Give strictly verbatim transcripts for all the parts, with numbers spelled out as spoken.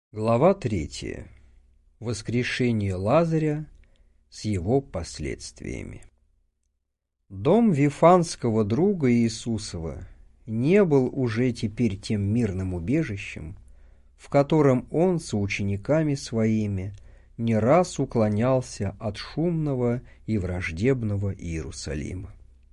Глава третья. Воскрешение Лазаря с его последствиями. Дом Вифанского друга Иисусова не был уже теперь тем мирным убежищем, в котором он с учениками своими не раз уклонялся от шумного и враждебного Иерусалима.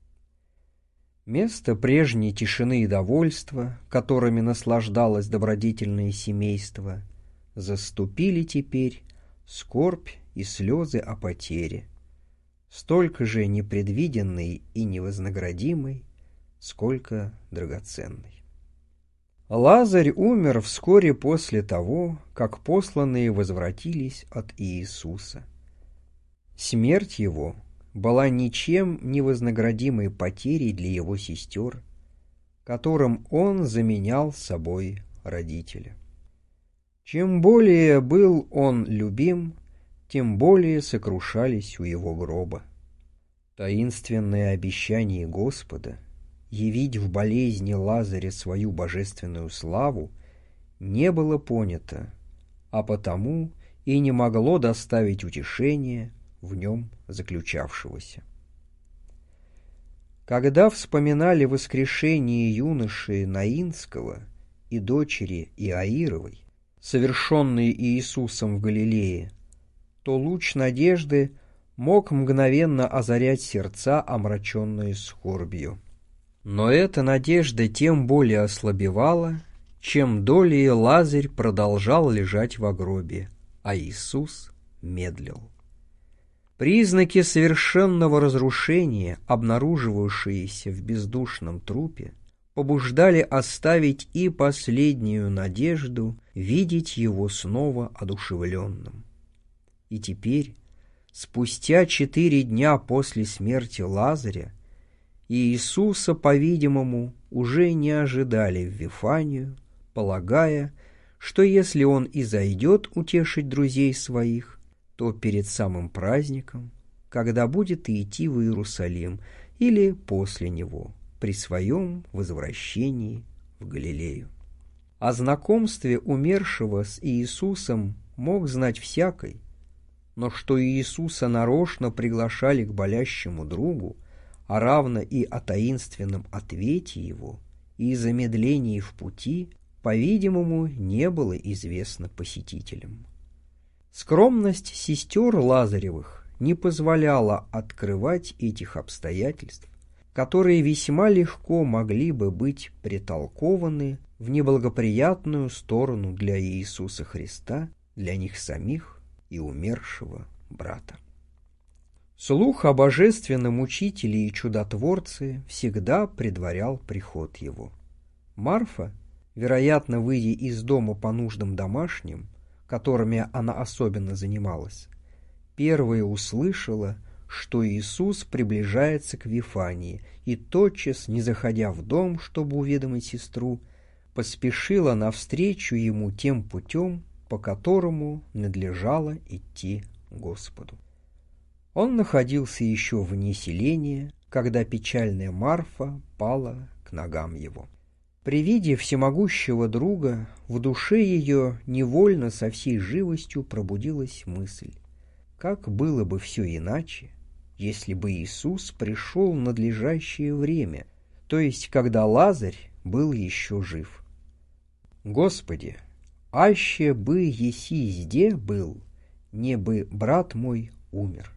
Место прежней тишины и довольства, которыми наслаждалось добродетельное семейство, заступили теперь скорбь и слезы о потере, столько же непредвиденной и невознаградимой, сколько драгоценной. Лазарь умер вскоре после того, как посланные возвратились от Иисуса. Смерть его была ничем не вознаградимой потерей для его сестер, которым он заменял собой родителя. Чем более был он любим, тем более сокрушались у его гроба. Таинственное обещание Господа явить в болезни Лазаря свою божественную славу не было понято, а потому и не могло доставить утешения в нем заключавшегося. Когда вспоминали воскрешение юноши Наинского и дочери Иаировой, совершенные Иисусом в Галилее, то луч надежды мог мгновенно озарять сердца, омраченные скорбью. Но эта надежда тем более ослабевала, чем долее Лазарь продолжал лежать в гробе, а Иисус медлил. Признаки совершенного разрушения, обнаруживавшиеся в бездушном трупе, побуждали оставить и последнюю надежду видеть его снова одушевленным. И теперь, спустя четыре дня после смерти Лазаря, Иисуса, по-видимому, уже не ожидали в Вифанию, полагая, что если он и зайдет утешить друзей своих, то перед самым праздником, когда будет идти в Иерусалим, или после него, при своем возвращении в Галилею. О знакомстве умершего с Иисусом мог знать всякий, но что Иисуса нарочно приглашали к болящему другу, а равно и о таинственном ответе его и замедлении в пути, по-видимому, не было известно посетителям. Скромность сестер Лазаревых не позволяла открывать этих обстоятельств, которые весьма легко могли бы быть притолкованы в неблагоприятную сторону для Иисуса Христа, для них самих и умершего брата. Слух о божественном учителе и чудотворце всегда предварял приход его. Марфа, вероятно, выйдя из дома по нуждам домашним, которыми она особенно занималась, первая услышала, что Иисус приближается к Вифании, и тотчас, не заходя в дом, чтобы уведомить сестру, поспешила навстречу ему тем путем, по которому надлежало идти Господу. Он находился еще вне селения, когда печальная Марфа пала к ногам его. При виде всемогущего друга в душе ее невольно со всей живостью пробудилась мысль, как было бы все иначе, если бы Иисус пришел в надлежащее время, то есть когда Лазарь был еще жив. «Господи, аще бы еси зде был, не бы брат мой умер».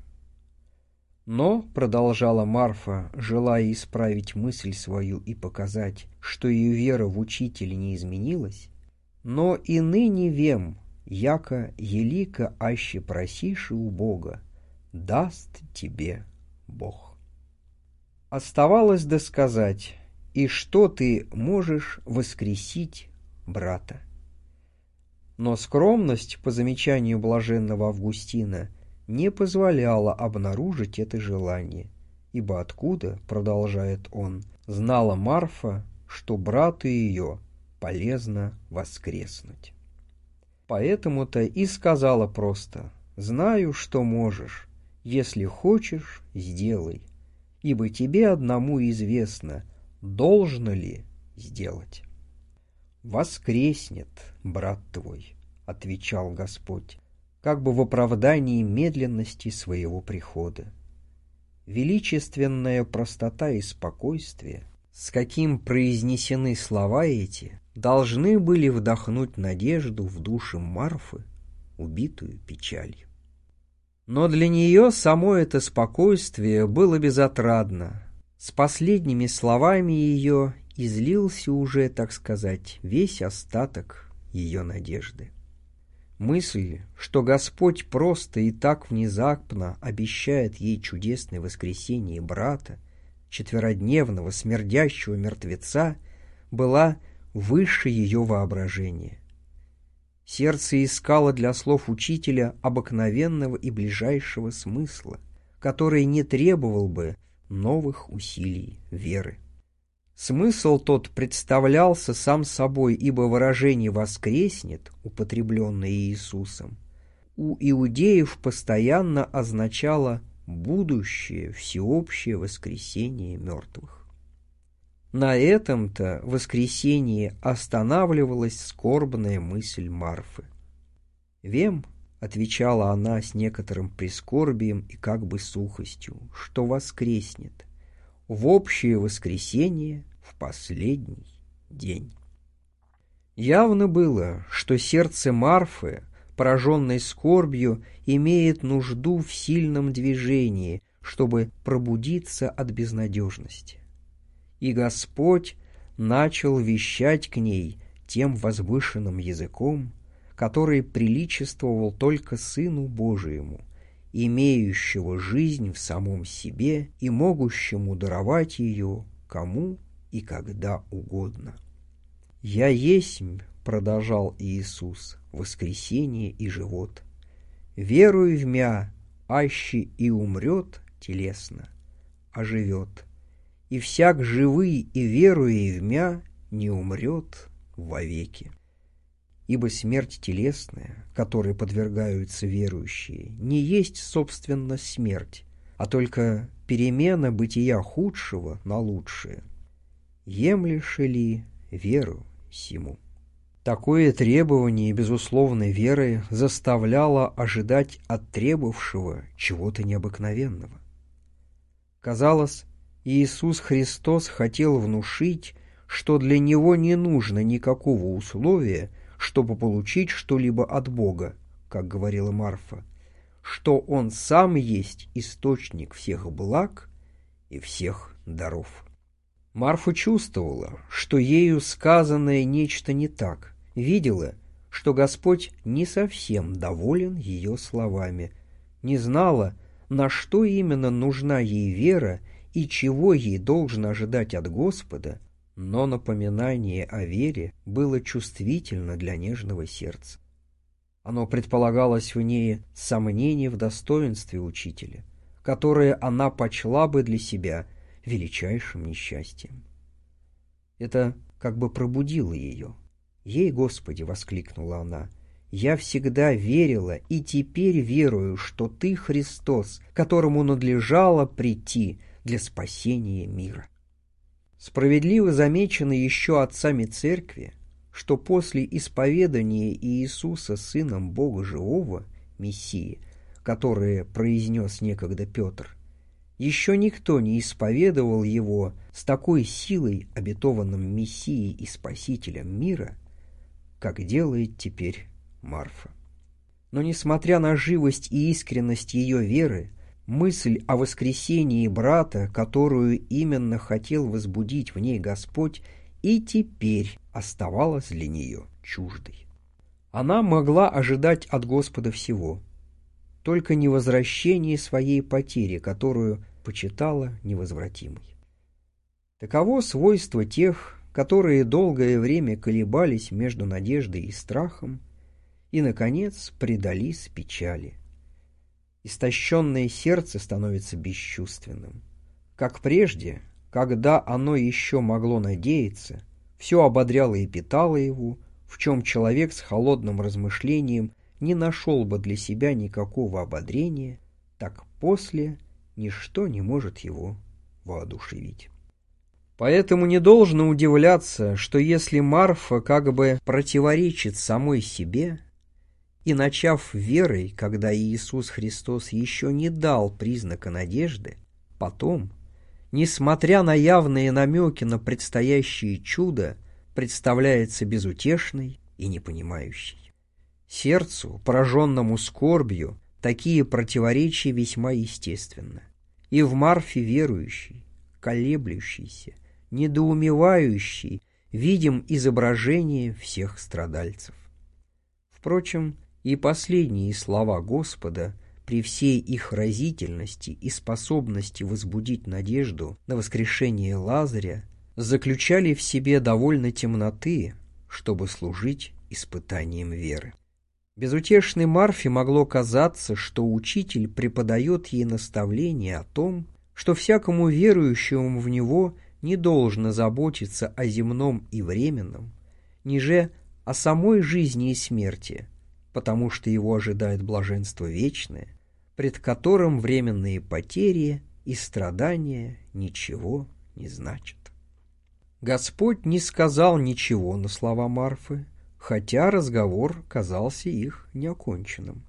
Но, продолжала Марфа, желая исправить мысль свою и показать, что ее вера в Учителя не изменилась, но и ныне вем, яко елика аще просишь у Бога, даст тебе Бог. Оставалось досказать, и что ты можешь воскресить брата. Но скромность, по замечанию блаженного Августина, не позволяла обнаружить это желание, ибо откуда, продолжает он, знала Марфа, что брату ее полезно воскреснуть. Поэтому-то и сказала просто: «Знаю, что можешь, если хочешь, сделай, ибо тебе одному известно, должно ли сделать. Воскреснет брат твой, отвечал Господь, как бы в оправдании медленности своего прихода. Величественная простота и спокойствие, с каким произнесены слова эти, должны были вдохнуть надежду в душу Марфы, убитую печалью. Но для нее само это спокойствие было безотрадно. С последними словами ее излился уже, так сказать, весь остаток ее надежды. Мысль, что Господь просто и так внезапно обещает ей чудесное воскресение брата, четверодневного смердящего мертвеца, была выше ее воображения. Сердце искало для слов учителя обыкновенного и ближайшего смысла, который не требовал бы новых усилий веры. Смысл тот представлялся сам собой, ибо выражение «воскреснет», употребленное Иисусом, у иудеев постоянно означало будущее всеобщее воскресение мертвых. На этом-то воскресении останавливалась скорбная мысль Марфы. «Вем», — отвечала она с некоторым прискорбием и как бы сухостью, — «что воскреснет в общее воскресенье в последний день». Явно было, что сердце Марфы, пораженной скорбью, имеет нужду в сильном движении, чтобы пробудиться от безнадежности. И Господь начал вещать к ней тем возвышенным языком, который приличествовал только Сыну Божиему, имеющего жизнь в самом себе и могущему даровать ее кому и когда угодно. «Я есмь, — продолжал Иисус, — воскресение и живот. Веруй в мя, аще и умрет телесно, а живет. И всяк живый и веруя в мя не умрет вовеки. Ибо смерть телесная, которой подвергаются верующие, не есть, собственно, смерть, а только перемена бытия худшего на лучшее. Емлешь ли веру сему?» Такое требование безусловной веры заставляло ожидать от требовавшего чего-то необыкновенного. Казалось, Иисус Христос хотел внушить, что для Него не нужно никакого условия, чтобы получить что-либо от Бога, как говорила Марфа, что Он сам есть источник всех благ и всех даров. Марфа чувствовала, что ею сказанное нечто не так, видела, что Господь не совсем доволен ее словами, не знала, на что именно нужна ей вера и чего ей должно ожидать от Господа, но напоминание о вере было чувствительно для нежного сердца. Оно предполагалось в ней сомнение в достоинстве учителя, которое она почла бы для себя величайшим несчастьем. Это как бы пробудило ее. «Ей, Господи!» — воскликнула она. «Я всегда верила и теперь верую, что Ты Христос, которому надлежало прийти для спасения мира». Справедливо замечено еще отцами Церкви, что после исповедания Иисуса Сыном Бога Живого, Мессии, которое произнес некогда Петр, еще никто не исповедовал его с такой силой, обетованным Мессией и Спасителем мира, как делает теперь Марфа. Но, несмотря на живость и искренность ее веры, мысль о воскресении брата, которую именно хотел возбудить в ней Господь, и теперь оставалась для нее чуждой. Она могла ожидать от Господа всего, только не возвращение своей потери, которую почитала невозвратимой. Таково свойство тех, которые долгое время колебались между надеждой и страхом и, наконец, предались печали. Истощенное сердце становится бесчувственным. Как прежде, когда оно еще могло надеяться, все ободряло и питало его, в чем человек с холодным размышлением не нашел бы для себя никакого ободрения, так после ничто не может его воодушевить. Поэтому не должно удивляться, что если Марфа как бы противоречит самой себе, и начав верой, когда Иисус Христос еще не дал признака надежды, потом, несмотря на явные намеки на предстоящее чудо, представляется безутешной и непонимающей. Сердцу, пораженному скорбью, такие противоречия весьма естественны. И в Марфе верующей, колеблющейся, недоумевающей, видим изображение всех страдальцев. Впрочем, и последние слова Господа, при всей их разительности и способности возбудить надежду на воскрешение Лазаря, заключали в себе довольно темноты, чтобы служить испытанием веры. Безутешной Марфе могло казаться, что учитель преподает ей наставление о том, что всякому верующему в него не должно заботиться о земном и временном, ниже о самой жизни и смерти, потому что его ожидает блаженство вечное, пред которым временные потери и страдания ничего не значат. Господь не сказал ничего на слова Марфы, хотя разговор казался их неоконченным.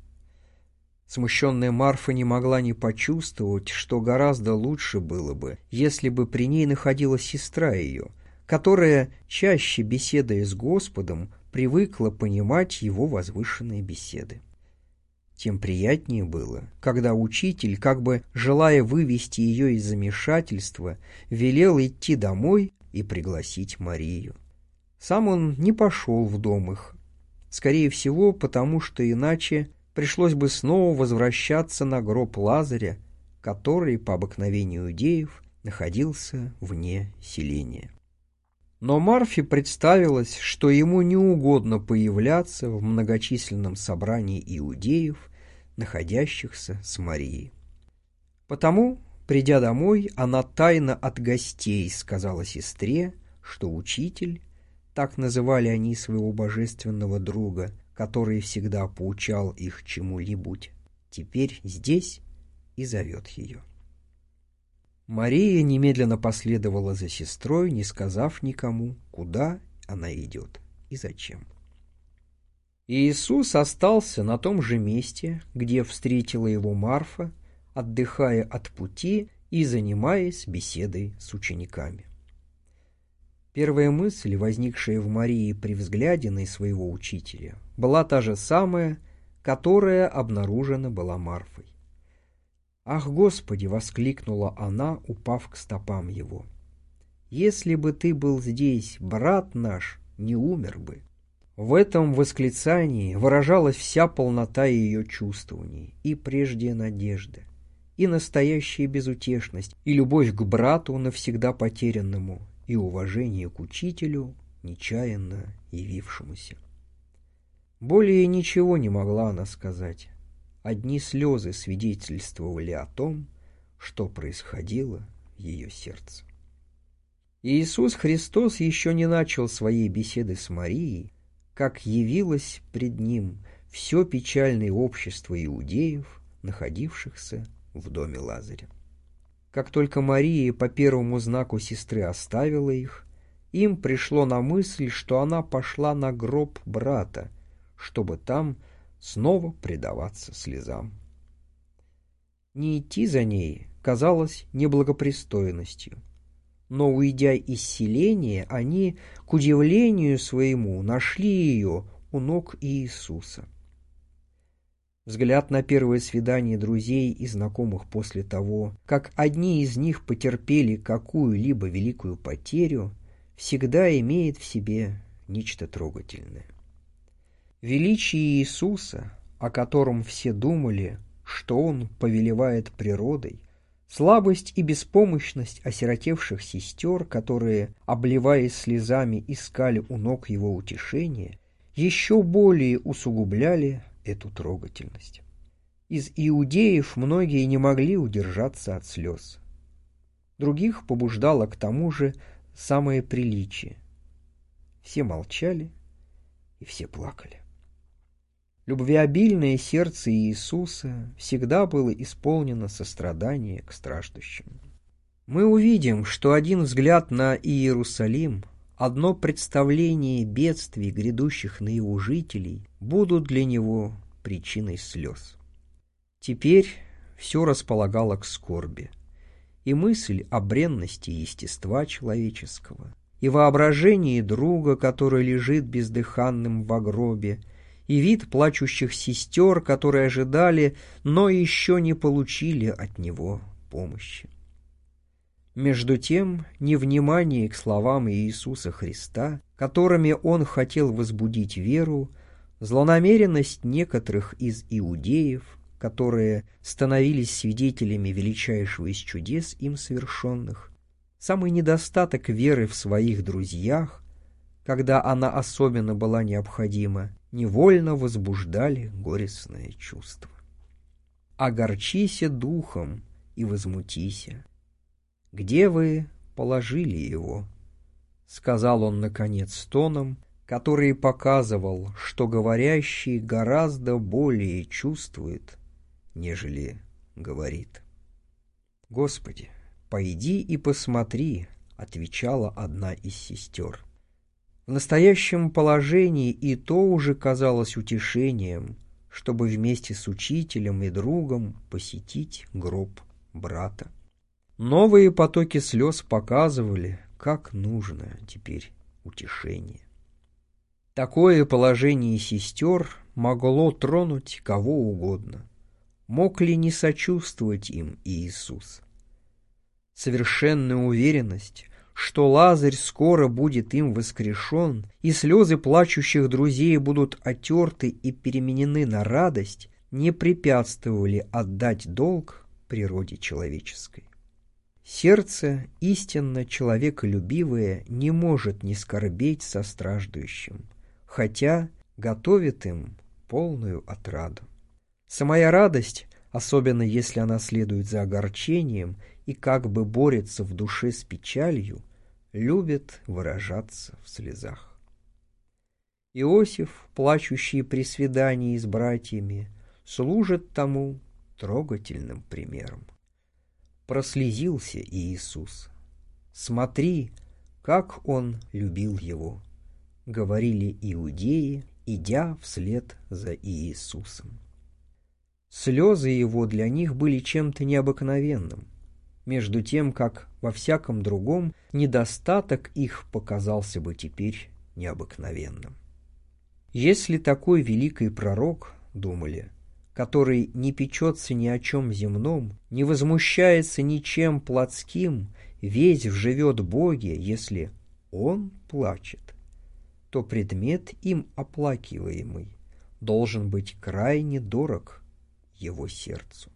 Смущенная Марфа не могла не почувствовать, что гораздо лучше было бы, если бы при ней находилась сестра ее, которая, чаще беседуя с Господом, привыкла понимать его возвышенные беседы. Тем приятнее было, когда учитель, как бы желая вывести ее из замешательства, велел идти домой и пригласить Марию. Сам он не пошел в дом их, скорее всего, потому что иначе пришлось бы снова возвращаться на гроб Лазаря, который, по обыкновению иудеев, находился вне селения. Но Марфе представилось, что ему не угодно появляться в многочисленном собрании иудеев, находящихся с Марией. Потому, придя домой, она тайно от гостей сказала сестре, что учитель, так называли они своего божественного друга, который всегда поучал их чему-нибудь, теперь здесь и зовет ее. Мария немедленно последовала за сестрой, не сказав никому, куда она идет и зачем. Иисус остался на том же месте, где встретила его Марфа, отдыхая от пути и занимаясь беседой с учениками. Первая мысль, возникшая в Марии при взгляде на своего учителя, была та же самая, которая обнаружена была Марфой. «Ах, Господи!» — воскликнула она, упав к стопам его. «Если бы ты был здесь, брат наш не умер бы». В этом восклицании выражалась вся полнота ее чувствований, и прежде надежда, и настоящая безутешность, и любовь к брату навсегда потерянному, и уважение к учителю, нечаянно явившемуся. Более ничего не могла она сказать. Одни слезы свидетельствовали о том, что происходило в ее сердце. Иисус Христос еще не начал своей беседы с Марией, как явилось пред ним все печальное общество иудеев, находившихся в доме Лазаря. Как только Мария по первому знаку сестры оставила их, им пришло на мысль, что она пошла на гроб брата, чтобы там снова предаваться слезам. Не идти за ней казалось неблагопристойностью, но, уйдя из селения, они, к удивлению своему, нашли ее у ног Иисуса. Взгляд на первое свидание друзей и знакомых после того, как одни из них потерпели какую-либо великую потерю, всегда имеет в себе нечто трогательное. Величие Иисуса, о котором все думали, что Он повелевает природой, слабость и беспомощность осиротевших сестер, которые, обливаясь слезами, искали у ног Его утешения, еще более усугубляли эту трогательность. Из иудеев многие не могли удержаться от слез. Других побуждало к тому же самое приличие. Все молчали и все плакали. Любвеобильное сердце Иисуса всегда было исполнено сострадания к страждущим. Мы увидим, что один взгляд на Иерусалим, одно представление бедствий, грядущих на его жителей, будут для него причиной слез. Теперь все располагало к скорби, и мысль о бренности естества человеческого, и воображение друга, который лежит бездыханным в гробе, и вид плачущих сестер, которые ожидали, но еще не получили от него помощи. Между тем, невнимание к словам Иисуса Христа, которыми он хотел возбудить веру, злонамеренность некоторых из иудеев, которые становились свидетелями величайшего из чудес им совершенных, самый недостаток веры в своих друзьях, когда она особенно была необходима, невольно возбуждали горестное чувство. «Огорчися духом и возмутися. Где вы положили его?» — сказал он, наконец, тоном, который показывал, что говорящий гораздо более чувствует, нежели говорит. «Господи, пойди и посмотри», — отвечала одна из сестер. В настоящем положении и то уже казалось утешением, чтобы вместе с учителем и другом посетить гроб брата. Новые потоки слез показывали, как нужно теперь утешение. Такое положение сестер могло тронуть кого угодно. Мог ли не сочувствовать им Иисус? Совершенная уверенность, что Лазарь скоро будет им воскрешен, и слезы плачущих друзей будут отерты и переменены на радость, не препятствовали отдать долг природе человеческой. Сердце, истинно человеколюбивое, не может не скорбеть со страждущим, хотя готовит им полную отраду. Самая радость, особенно если она следует за огорчением и как бы борется в душе с печалью, любит выражаться в слезах. Иосиф, плачущий при свидании с братьями, служит тому трогательным примером. Прослезился Иисус. «Смотри, как он любил его», — говорили иудеи, идя вслед за Иисусом. Слезы его для них были чем-то необыкновенным, между тем, как во всяком другом недостаток их показался бы теперь необыкновенным. Если такой великий пророк, думали, который не печется ни о чем земном, не возмущается ничем плотским, весь вживет Боге, если он плачет, то предмет им оплакиваемый должен быть крайне дорог его сердцу.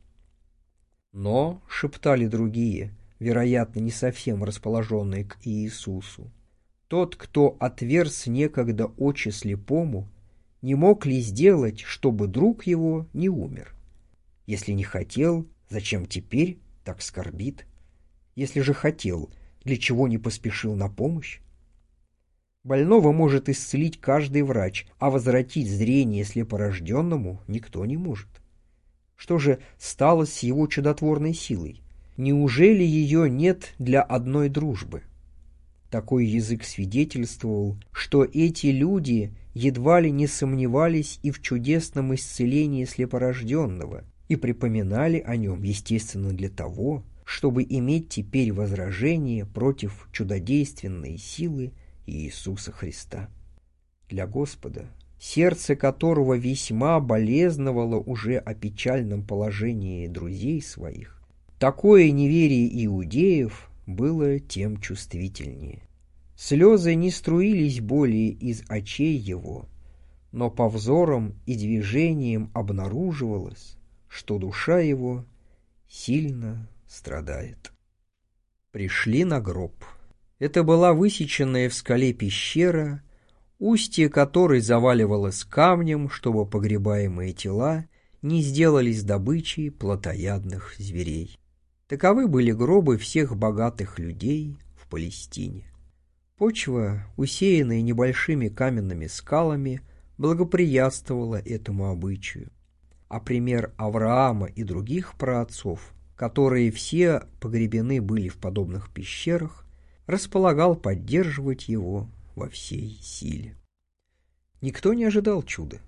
Но, шептали другие, вероятно, не совсем расположенные к Иисусу, тот, кто отверз некогда очи слепому, не мог ли сделать, чтобы друг его не умер? Если не хотел, зачем теперь так скорбит? Если же хотел, для чего не поспешил на помощь? Больного может исцелить каждый врач, а возвратить зрение слепорожденному никто не может. Что же стало с его чудотворной силой? Неужели ее нет для одной дружбы? Такой язык свидетельствовал, что эти люди едва ли не сомневались и в чудесном исцелении слепорожденного, и припоминали о нем, естественно, для того, чтобы иметь теперь возражение против чудодейственной силы Иисуса Христа. Для Господа, сердце которого весьма болезновало уже о печальном положении друзей своих, такое неверие иудеев было тем чувствительнее. Слезы не струились более из очей его, но по взорам и движениям обнаруживалось, что душа его сильно страдает. Пришли на гроб. Это была высеченная в скале пещера, устье которой заваливалось камнем, чтобы погребаемые тела не сделались добычей плотоядных зверей. Таковы были гробы всех богатых людей в Палестине. Почва, усеянная небольшими каменными скалами, благоприятствовала этому обычаю, а пример Авраама и других праотцов, которые все погребены были в подобных пещерах, располагал поддерживать его во всей силе. Никто не ожидал чуда.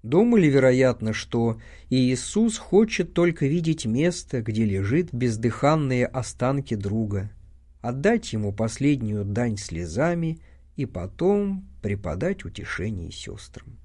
Думали, вероятно, что Иисус хочет только видеть место, где лежит бездыханные останки друга, отдать ему последнюю дань слезами и потом преподать утешение сестрам.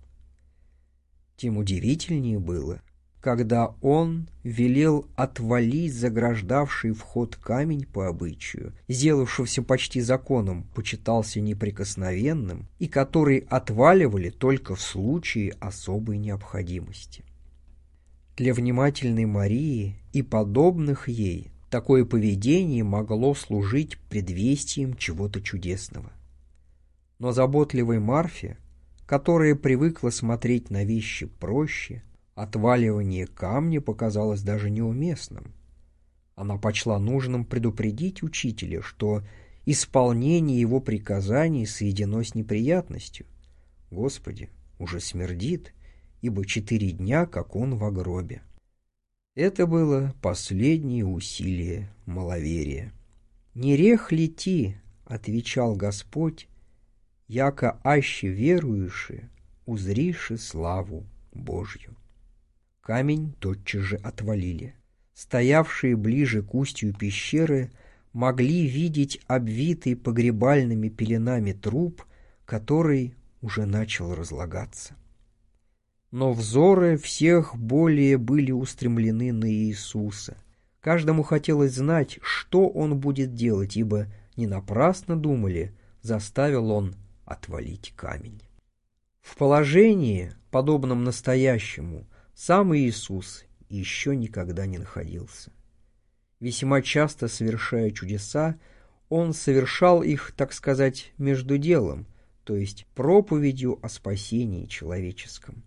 Тем удивительнее было, когда он велел отвалить заграждавший вход камень по обычаю, сделавшийся почти законом, почитался неприкосновенным, и который отваливали только в случае особой необходимости. Для внимательной Марии и подобных ей такое поведение могло служить предвестием чего-то чудесного. Но заботливой Марфе, которая привыкла смотреть на вещи проще, отваливание камня показалось даже неуместным. Она почла нужным предупредить учителя, что исполнение его приказаний соединено с неприятностью. Господи, уже смердит, ибо четыре дня, как он во гробе. Это было последнее усилие маловерия. «Не рех лети, — отвечал Господь, — яко аще верующие, узриши славу Божью». Камень тотчас же отвалили. Стоявшие ближе к устью пещеры могли видеть обвитый погребальными пеленами труп, который уже начал разлагаться. Но взоры всех более были устремлены на Иисуса. Каждому хотелось знать, что он будет делать, ибо не напрасно думали, заставил он отвалить камень. В положении, подобном настоящему, сам Иисус еще никогда не находился. Весьма часто, совершая чудеса, он совершал их, так сказать, между делом, то есть проповедью о спасении человеческом.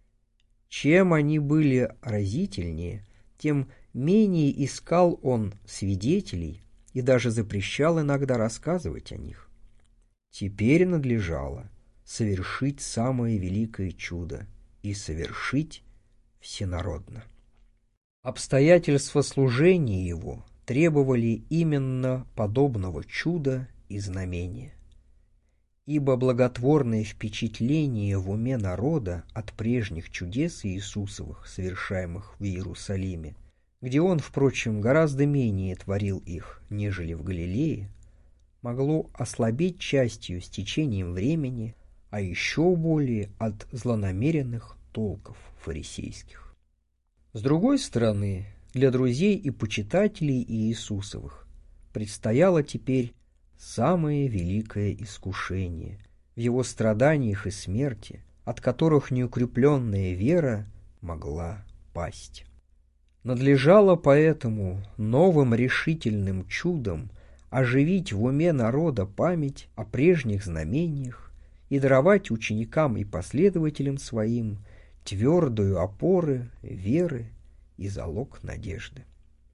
Чем они были разительнее, тем менее искал он свидетелей и даже запрещал иногда рассказывать о них. Теперь надлежало совершить самое великое чудо и совершить всенародно. Обстоятельства служения его требовали именно подобного чуда и знамения. Ибо благотворное впечатление в уме народа от прежних чудес Иисусовых, совершаемых в Иерусалиме, где он, впрочем, гораздо менее творил их, нежели в Галилее, могло ослабеть частью с течением времени, а еще более от злонамеренных толков фарисейских. С другой стороны, для друзей и почитателей Иисусовых предстояло теперь самое великое искушение в его страданиях и смерти, от которых неукрепленная вера могла пасть. Надлежало поэтому новым решительным чудом оживить в уме народа память о прежних знамениях и даровать ученикам и последователям своим твердую опору веры и залог надежды.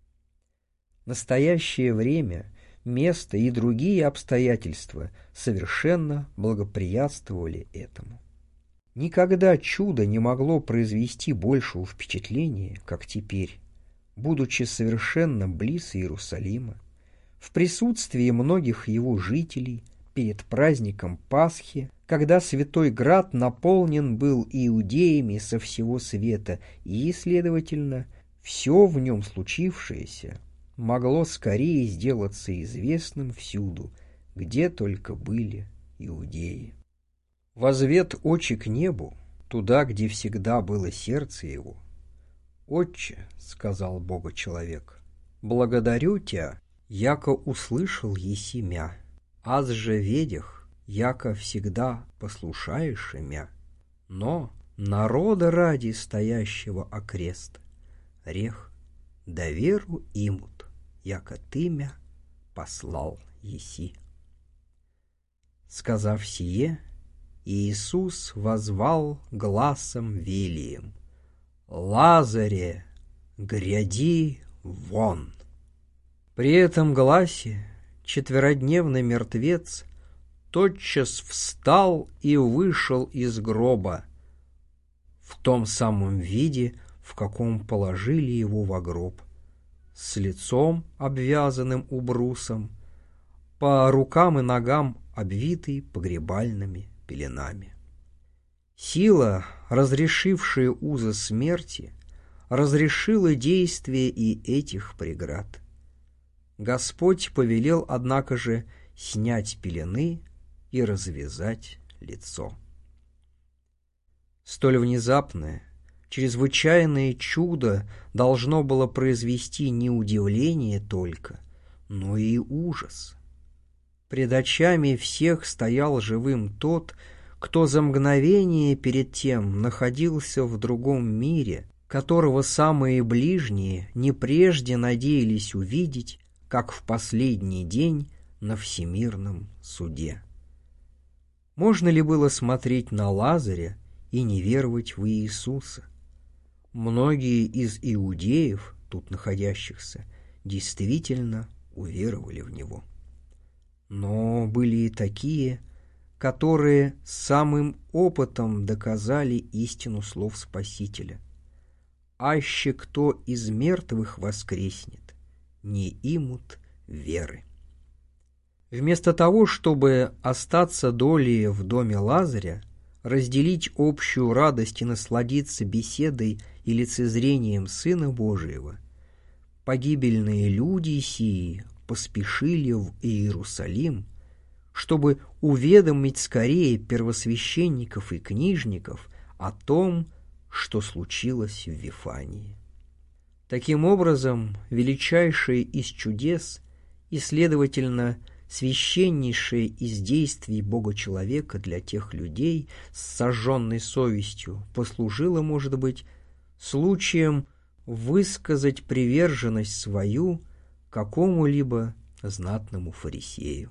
Настоящее время, место и другие обстоятельства совершенно благоприятствовали этому. Никогда чудо не могло произвести большего впечатления, как теперь, будучи совершенно близ Иерусалима, в присутствии многих его жителей, перед праздником Пасхи, когда Святой Град наполнен был иудеями со всего света, и, следовательно, все в нем случившееся могло скорее сделаться известным всюду, где только были иудеи. Возвет очи к небу, туда, где всегда было сердце его. «Отче, — сказал Бога человек, — благодарю Тя, яко услышал еси мя, аз же ведях, яко всегда послушаешь мя, но народа ради стоящего окрест, рех, доверу имут, яко ты мя послал еси». Сказав сие, Иисус возвал гласом велием: «Лазаре, гряди вон!» При этом гласе четверодневный мертвец тотчас встал и вышел из гроба в том самом виде, в каком положили его во гроб, с лицом, обвязанным убрусом, по рукам и ногам обвитый погребальными пеленами. Сила, разрешившее узы смерти, разрешило действие и этих преград. Господь повелел, однако же, снять пелены и развязать лицо. Столь внезапное, чрезвычайное чудо должно было произвести не удивление только, но и ужас. Пред очами всех стоял живым тот, кто за мгновение перед тем находился в другом мире, которого самые ближние не прежде надеялись увидеть, как в последний день на всемирном суде. Можно ли было смотреть на Лазаря и не веровать в Иисуса? Многие из иудеев, тут находящихся, действительно уверовали в Него. Но были и такие, которые самым опытом доказали истину слов Спасителя. «Аще кто из мертвых воскреснет, не имут веры». Вместо того, чтобы остаться долей в доме Лазаря, разделить общую радость и насладиться беседой и лицезрением Сына Божиего, погибельные люди сии поспешили в Иерусалим, чтобы уведомить скорее первосвященников и книжников о том, что случилось в Вифании. Таким образом, величайшее из чудес и, следовательно, священнейшее из действий Бога-человека для тех людей с сожженной совестью послужило, может быть, случаем высказать приверженность свою какому-либо знатному фарисею.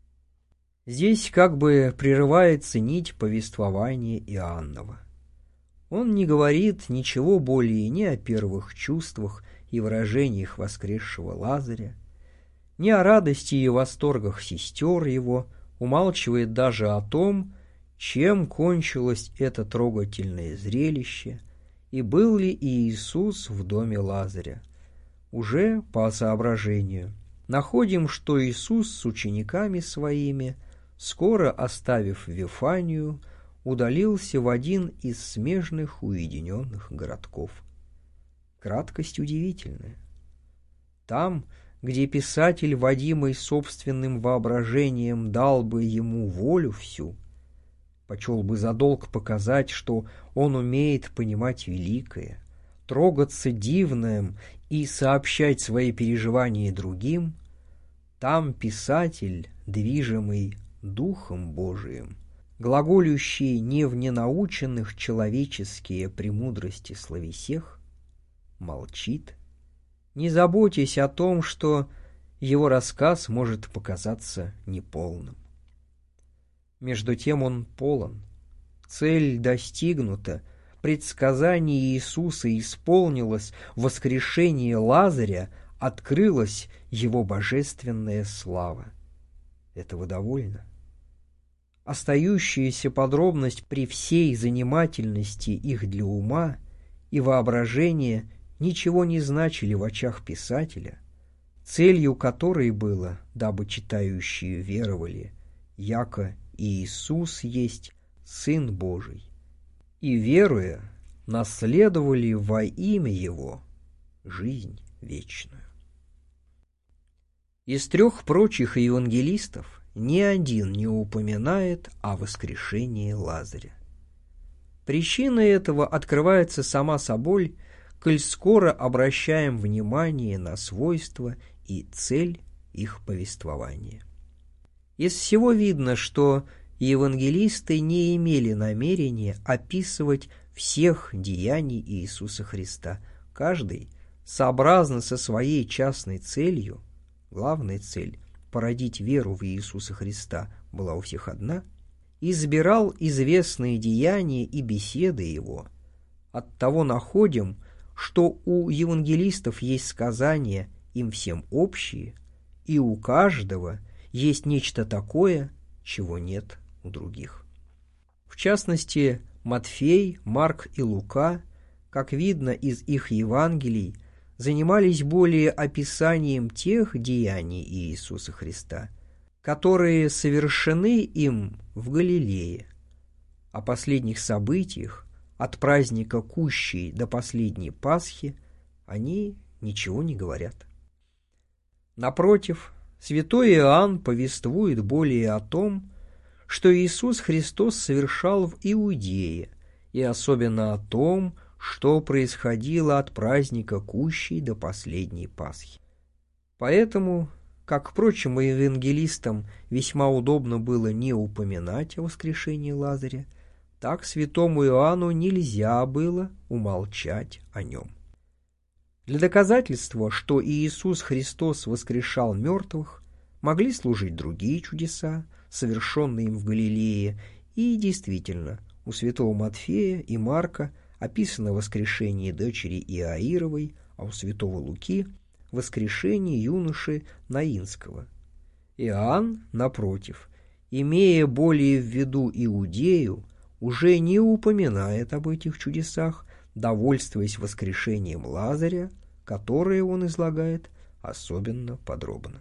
Здесь как бы прерывается нить повествования Иоаннова. Он не говорит ничего более ни о первых чувствах и выражениях воскресшего Лазаря, ни о радости и восторгах сестер его, умалчивает даже о том, чем кончилось это трогательное зрелище, и был ли Иисус в доме Лазаря. Уже по соображению находим, что Иисус с учениками своими, скоро оставив Вифанию, удалился в один из смежных уединенных городков. Краткость удивительная. Там, где писатель, водимый собственным воображением, дал бы ему волю всю, почел бы за долг показать, что он умеет понимать великое, трогаться дивным и сообщать свои переживания другим, там писатель, движимый Духом Божиим, глаголющий не в ненаученных человеческие премудрости словесех, молчит, не заботясь о том, что его рассказ может показаться неполным. Между тем он полон. Цель достигнута, предсказание Иисуса исполнилось, воскрешение Лазаря, открылась его божественная слава. Этого довольно. Остающаяся подробность при всей занимательности их для ума и воображения ничего не значили в очах писателя, целью которой было, дабы читающие веровали, яко Иисус есть Сын Божий, и, веруя, наследовали во имя Его жизнь вечную. Из трех прочих евангелистов ни один не упоминает о воскрешении Лазаря. Причина этого открывается сама собой, коль скоро обращаем внимание на свойства и цель их повествования. Из всего видно, что евангелисты не имели намерения описывать всех деяний Иисуса Христа. Каждый, сообразно со своей частной целью, главная цель – породить веру в Иисуса Христа была у всех одна, избирал известные деяния и беседы Его. Оттого находим, что у евангелистов есть сказания им всем общие, и у каждого есть нечто такое, чего нет у других. В частности, Матфей, Марк и Лука, как видно из их Евангелий, занимались более описанием тех деяний Иисуса Христа, которые совершены им в Галилее, о последних событиях, от праздника Кущей до последней Пасхи, они ничего не говорят. Напротив, святой Иоанн повествует более о том, что Иисус Христос совершал в Иудее, и особенно о том, что происходило от праздника Кущей до последней Пасхи. Поэтому, как прочим евангелистам весьма удобно было не упоминать о воскрешении Лазаря, так святому Иоанну нельзя было умолчать о нем. Для доказательства, что Иисус Христос воскрешал мертвых, могли служить другие чудеса, совершенные им в Галилее, и действительно, у святого Матфея и Марка описано воскрешение дочери Иаировой, а у святого Луки – воскрешение юноши Наинского. Иоанн, напротив, имея более в виду Иудею, уже не упоминает об этих чудесах, довольствуясь воскрешением Лазаря, которое он излагает особенно подробно.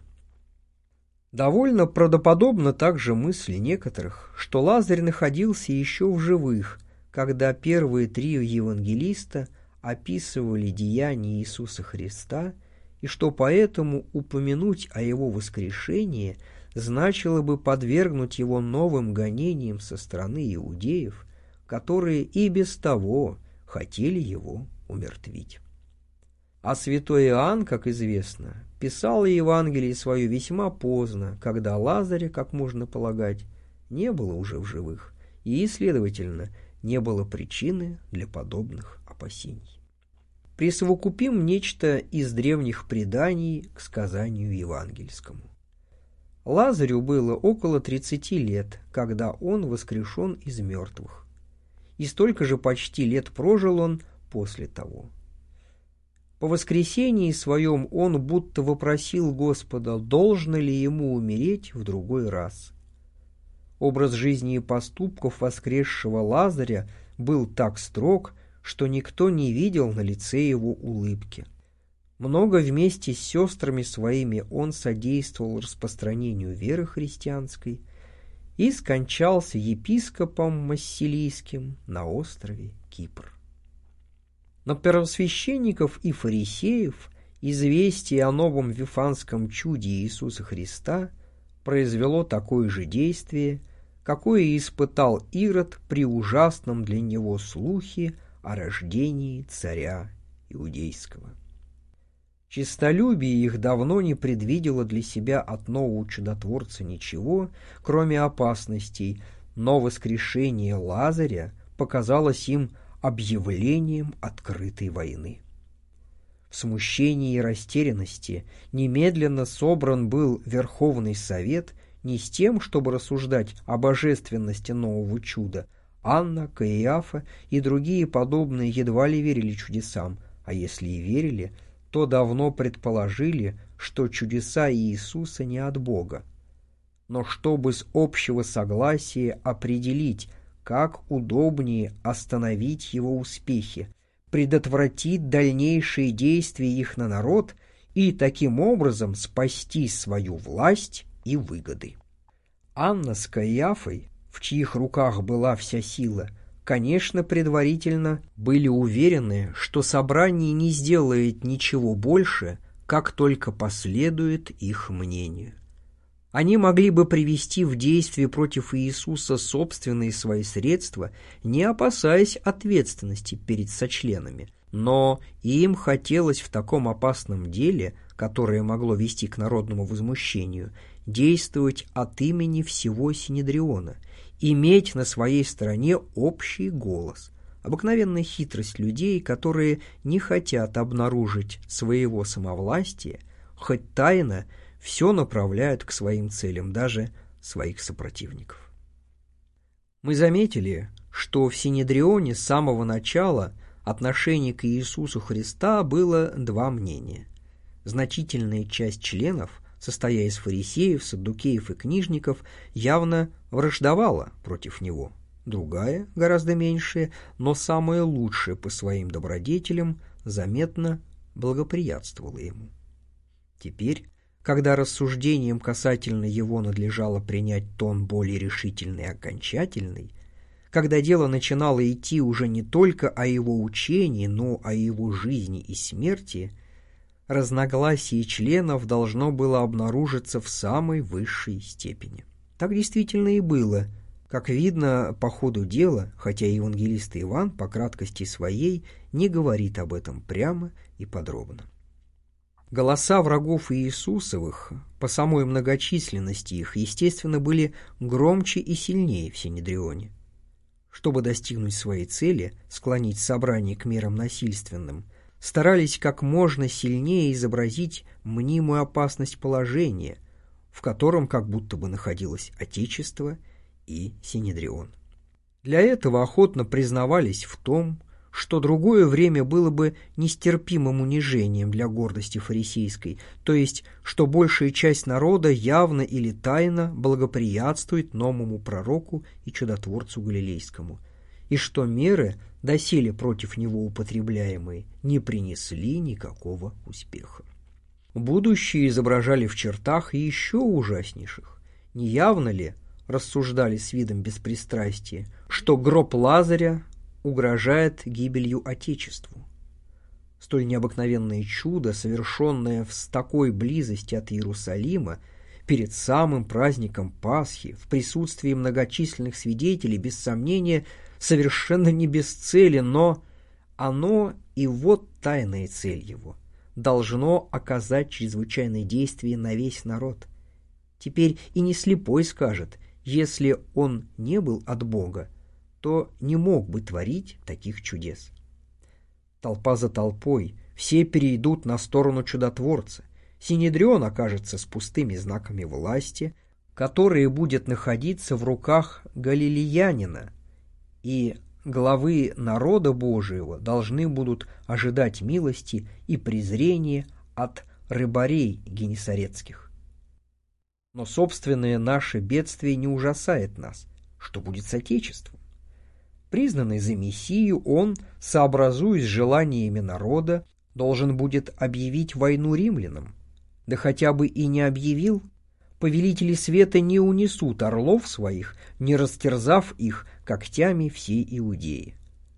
Довольно правдоподобна также мысль некоторых, что Лазарь находился еще в живых, когда первые три евангелиста описывали деяния Иисуса Христа, и что поэтому упомянуть о его воскрешении значило бы подвергнуть его новым гонениям со стороны иудеев, которые и без того хотели его умертвить. А святой Иоанн, как известно, писал Евангелие свое весьма поздно, когда Лазаря, как можно полагать, не было уже в живых, и, следовательно, не было причины для подобных опасений. Присовокупим нечто из древних преданий к сказанию евангельскому. Лазарю было около тридцати лет, когда он воскрешен из мертвых, и столько же почти лет прожил он после того. По воскресении своем он будто вопросил Господа, должно ли ему умереть в другой раз. Образ жизни и поступков воскресшего Лазаря был так строг, что никто не видел на лице его улыбки. Много вместе с сестрами своими он содействовал распространению веры христианской и скончался епископом Массилийским на острове Кипр. На первосвященников и фарисеев известие о новом вифанском чуде Иисуса Христа произвело такое же действие, какое испытал Ирод при ужасном для него слухе о рождении царя Иудейского. Честолюбие их давно не предвидело для себя от нового чудотворца ничего, кроме опасностей, но воскрешение Лазаря показалось им объявлением открытой войны. В смущении и растерянности немедленно собран был Верховный Совет не с тем, чтобы рассуждать о божественности нового чуда. Анна, Каиафа и другие подобные едва ли верили чудесам, а если и верили, то давно предположили, что чудеса Иисуса не от Бога. Но чтобы с общего согласия определить, как удобнее остановить его успехи, предотвратить дальнейшие действия их на народ и таким образом спасти свою власть и выгоды. Анна с Каиафой, в чьих руках была вся сила, конечно, предварительно были уверены, что собрание не сделает ничего больше, как только последует их мнению. Они могли бы привести в действие против Иисуса собственные свои средства, не опасаясь ответственности перед сочленами, но им хотелось в таком опасном деле, которое могло вести к народному возмущению, действовать от имени всего Синедриона, иметь на своей стороне общий голос. Обыкновенная хитрость людей, которые не хотят обнаружить своего самовластия, хоть тайно все направляют к своим целям, даже своих сопротивников. Мы заметили, что в Синедрионе с самого начала отношение к Иисусу Христа было два мнения. Значительная часть членов, состоя из фарисеев, саддукеев и книжников, явно враждовала против него. Другая, гораздо меньшая, но самая лучшая по своим добродетелям, заметно благоприятствовала ему. Теперь, когда рассуждением касательно его надлежало принять тон более решительный и окончательный, когда дело начинало идти уже не только о его учении, но о его жизни и смерти, разногласие членов должно было обнаружиться в самой высшей степени. Так действительно и было. Как видно по ходу дела, хотя евангелист Иоанн по краткости своей не говорит об этом прямо и подробно. Голоса врагов Иисусовых, по самой многочисленности их, естественно, были громче и сильнее в Синедрионе. Чтобы достигнуть своей цели, склонить собрание к мерам насильственным, старались как можно сильнее изобразить мнимую опасность положения, в котором как будто бы находилось Отечество и Синедрион. Для этого охотно признавались в том, что другое время было бы нестерпимым унижением для гордости фарисейской, то есть, что большая часть народа явно или тайно благоприятствует новому пророку и чудотворцу Галилейскому, и что меры, доселе против него употребляемые, не принесли никакого успеха. Будущее изображали в чертах еще ужаснейших. Не явно ли, рассуждали с видом беспристрастия, что гроб Лазаря угрожает гибелью Отечеству? Столь необыкновенное чудо, совершенное с такой близости от Иерусалима, перед самым праздником Пасхи, в присутствии многочисленных свидетелей, без сомнения, совершенно не без цели, но оно, и вот тайная цель его, должно оказать чрезвычайное действие на весь народ. Теперь и не слепой скажет: если он не был от Бога, то не мог бы творить таких чудес. Толпа за толпой, все перейдут на сторону чудотворца. Синедрион окажется с пустыми знаками власти, которые будет находиться в руках галилеянина, и главы народа Божьего должны будут ожидать милости и презрения от рыбарей генесарецких. Но собственное наше бедствие не ужасает нас. Что будет с Отечеством? Признанный за Мессию, он, сообразуясь с желаниями народа, должен будет объявить войну римлянам. Да хотя бы и не объявил, повелители света не унесут орлов своих, не растерзав их когтями всей Иудеи.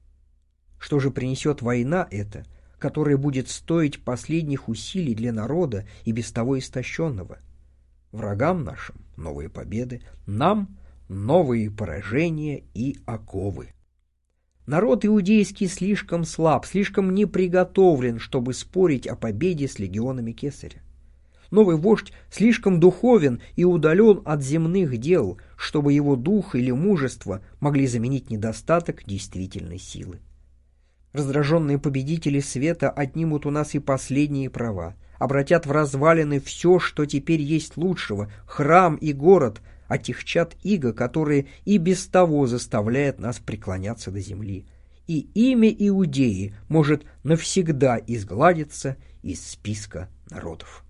Что же принесет война эта, которая будет стоить последних усилий для народа и без того истощенного? Врагам нашим новые победы, нам новые поражения и оковы. Народ иудейский слишком слаб, слишком неприготовлен, чтобы спорить о победе с легионами Кесаря. Новый вождь слишком духовен и удален от земных дел, чтобы его дух или мужество могли заменить недостаток действительной силы. Раздраженные победители света отнимут у нас и последние права, обратят в развалины все, что теперь есть лучшего, храм и город, отягчат иго, которое и без того заставляет нас преклоняться до земли. И имя Иудеи может навсегда изгладиться из списка народов.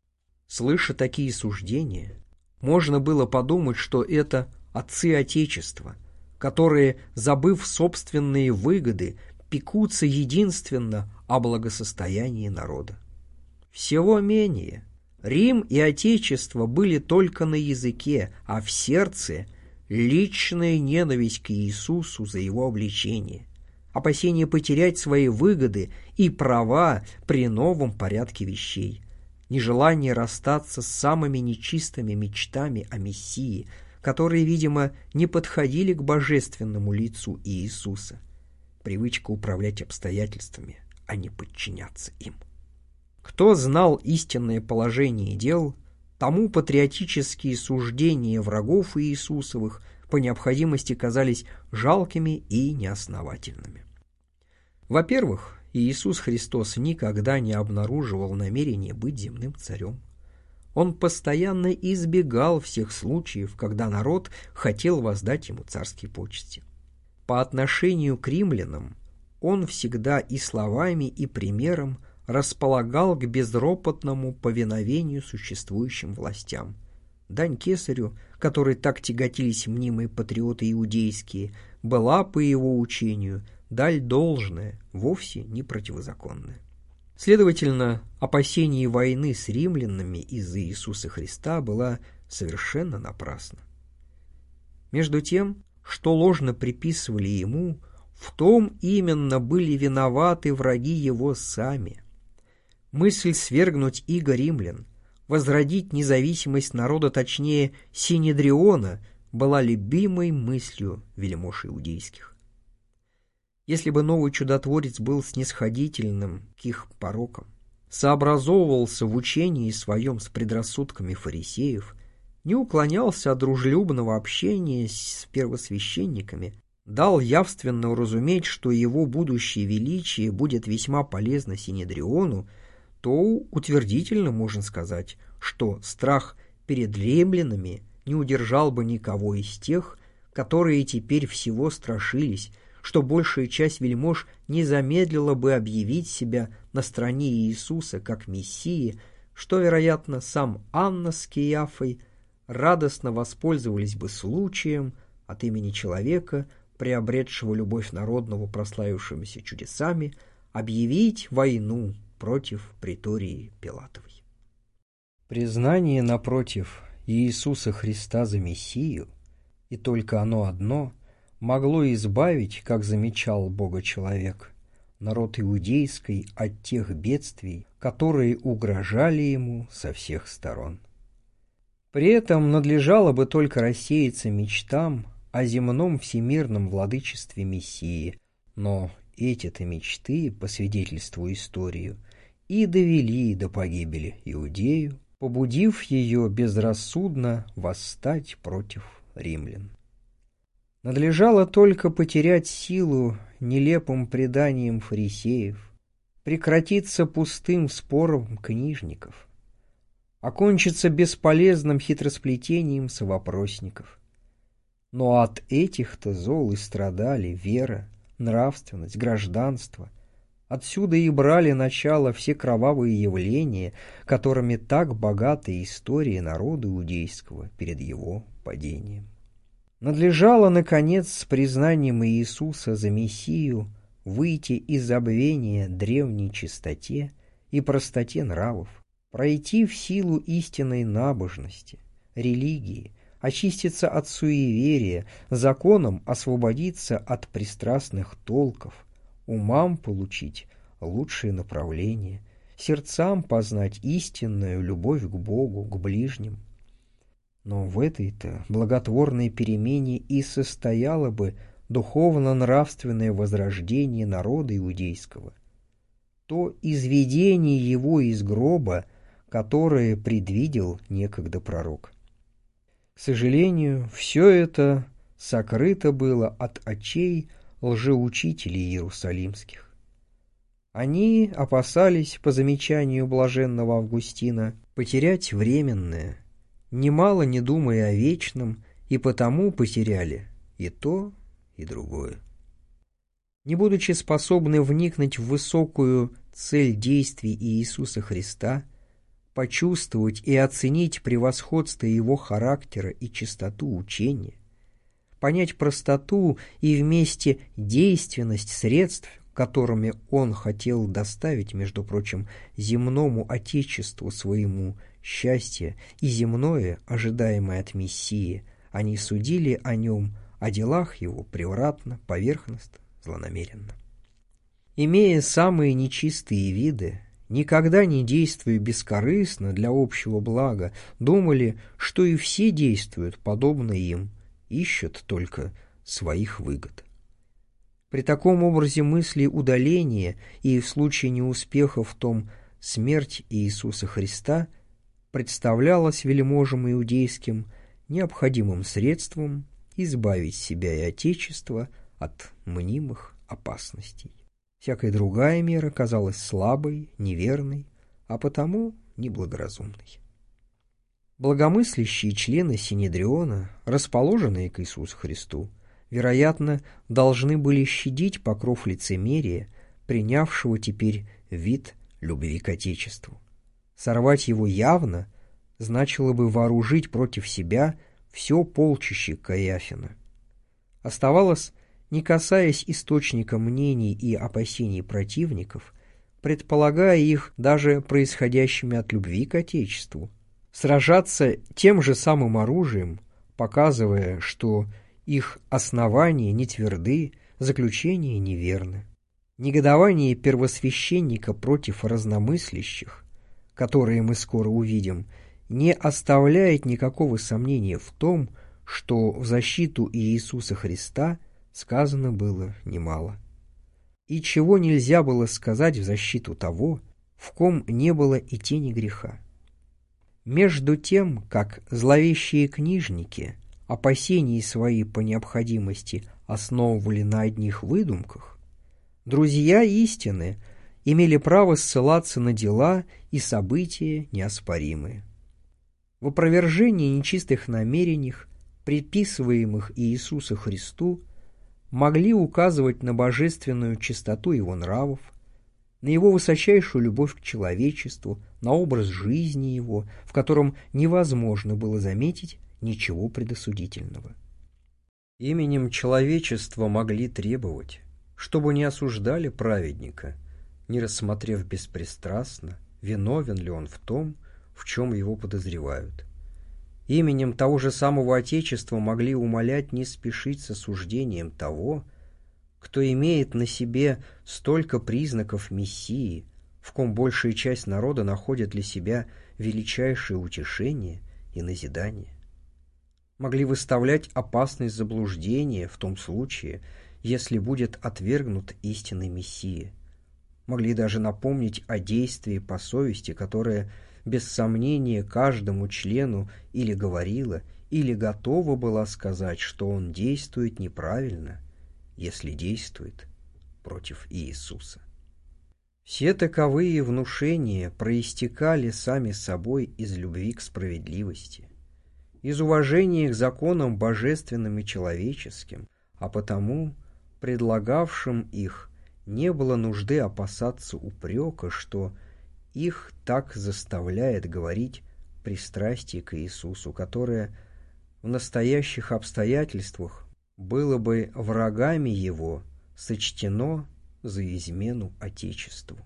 Слыша такие суждения, можно было подумать, что это отцы Отечества, которые, забыв собственные выгоды, пекутся единственно о благосостоянии народа. Всего менее. Рим и Отечество были только на языке, а в сердце личная ненависть к Иисусу за его обличение, опасение потерять свои выгоды и права при новом порядке вещей, нежелание расстаться с самыми нечистыми мечтами о Мессии, которые, видимо, не подходили к божественному лицу Иисуса, привычка управлять обстоятельствами, а не подчиняться им. Кто знал истинное положение дел, тому патриотические суждения врагов Иисусовых по необходимости казались жалкими и неосновательными. Во-первых, Иисус Христос никогда не обнаруживал намерения быть земным царем. Он постоянно избегал всех случаев, когда народ хотел воздать ему царские почести. По отношению к римлянам он всегда и словами, и примером располагал к безропотному повиновению существующим властям. Дань Кесарю, которой так тяготились мнимые патриоты иудейские, была, по его учению, даль должная, вовсе не противозаконная. Следовательно, опасение войны с римлянами из-за Иисуса Христа была совершенно напрасна. Между тем, что ложно приписывали ему, в том именно были виноваты враги его сами. Мысль свергнуть иго римлян, возродить независимость народа, точнее Синедриона, была любимой мыслью вельмож иудейских. Если бы новый чудотворец был снисходительным к их порокам, сообразовывался в учении своем с предрассудками фарисеев, не уклонялся от дружелюбного общения с первосвященниками, дал явственно уразуметь, что его будущее величие будет весьма полезно Синедриону, то утвердительно можно сказать, что страх перед римлянами не удержал бы никого из тех, которые теперь всего страшились, что большая часть вельмож не замедлила бы объявить себя на стороне Иисуса как Мессии, что, вероятно, сам Анна с Кияфой радостно воспользовались бы случаем от имени человека, приобретшего любовь народного, прославившегося чудесами, объявить войну против притории Пилатовой. Признание, напротив, Иисуса Христа за Мессию, и только оно одно, могло избавить, как замечал Бога-человек, народ иудейский от тех бедствий, которые угрожали ему со всех сторон. При этом надлежало бы только рассеяться мечтам о земном всемирном владычестве Мессии, но эти-то мечты, по свидетельству истории, и довели до погибели Иудею, побудив ее безрассудно восстать против римлян. Надлежало только потерять силу нелепым преданием фарисеев, прекратиться пустым спором книжников, окончиться бесполезным хитросплетением совопросников. Но от этих-то зол и страдали вера, нравственность, гражданство. Отсюда и брали начало все кровавые явления, которыми так богата история народа иудейского перед его падением. Надлежало, наконец, с признанием Иисуса за Мессию выйти из забвения древней чистоте и простоте нравов, пройти в силу истинной набожности, религии, очиститься от суеверия, законом освободиться от пристрастных толков, умам получить лучшее направление, сердцам познать истинную любовь к Богу, к ближним. Но в этой-то благотворной перемене и состояло бы духовно-нравственное возрождение народа иудейского, то изведение его из гроба, которое предвидел некогда пророк. К сожалению, все это сокрыто было от очей лжеучителей иерусалимских. Они опасались, по замечанию блаженного Августина, потерять временное, немало не думая о вечном, и потому потеряли и то, и другое. Не будучи способны вникнуть в высокую цель действий Иисуса Христа, почувствовать и оценить превосходство его характера и чистоту учения, понять простоту и вместе действенность средств, которыми он хотел доставить, между прочим, земному Отечеству своему счастье и земное, ожидаемое от Мессии, они судили о нем, о делах его превратно, поверхностно, злонамеренно. Имея самые нечистые виды, никогда не действуя бескорыстно для общего блага, думали, что и все действуют подобно им, ищут только своих выгод. При таком образе мысли удаления и в случае неуспеха в том смерть Иисуса Христа представлялась вельможам иудейским необходимым средством избавить себя и Отечество от мнимых опасностей. Всякая другая мера казалась слабой, неверной, а потому неблагоразумной. Благомыслящие члены Синедриона, расположенные к Иисусу Христу, вероятно, должны были щадить покров лицемерия, принявшего теперь вид любви к Отечеству. Сорвать его явно значило бы вооружить против себя все полчище Каиафина. Оставалось, не касаясь источника мнений и опасений противников, предполагая их даже происходящими от любви к Отечеству, сражаться тем же самым оружием, показывая, что Их основания не тверды, заключения неверны. Негодование первосвященника против разномыслящих, которые мы скоро увидим, не оставляет никакого сомнения в том, что в защиту Иисуса Христа сказано было немало. И чего нельзя было сказать в защиту того, в ком не было и тени греха. Между тем, как зловещие книжники опасения свои по необходимости основывали на одних выдумках, друзья истины имели право ссылаться на дела и события неоспоримые. В опровержении нечистых намерений, приписываемых Иисусу Христу, могли указывать на божественную чистоту его нравов, на его высочайшую любовь к человечеству, на образ жизни его, в котором невозможно было заметить ничего предосудительного. Именем человечества могли требовать, чтобы не осуждали праведника, не рассмотрев беспристрастно, виновен ли он в том, в чем его подозревают. Именем того же самого Отечества могли умолять не спешить с осуждением того, кто имеет на себе столько признаков Мессии, в ком большая часть народа находит для себя величайшее утешение и назидание. Могли выставлять опасность заблуждения в том случае, если будет отвергнут истинный Мессия. Могли даже напомнить о действии по совести, которое без сомнения каждому члену или говорила, или готова была сказать, что он действует неправильно, если действует против Иисуса. Все таковые внушения проистекали сами собой из любви к справедливости, из уважения к законам божественным и человеческим, а потому предлагавшим их не было нужды опасаться упрека, что их так заставляет говорить пристрастие к Иисусу, которое в настоящих обстоятельствах было бы врагами его сочтено за измену Отечеству.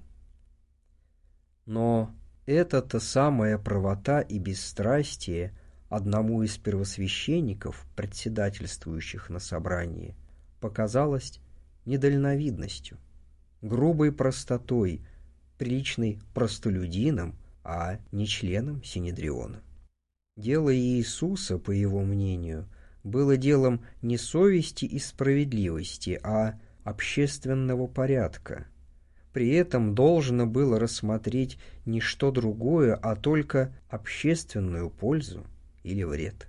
Но эта-то самая правота и бесстрастие одному из первосвященников, председательствующих на собрании, показалось недальновидностью, грубой простотой, приличной простолюдинам, а не членам Синедриона. Дело Иисуса, по его мнению, было делом не совести и справедливости, а общественного порядка. При этом должно было рассмотреть не что другое, а только общественную пользу или вред.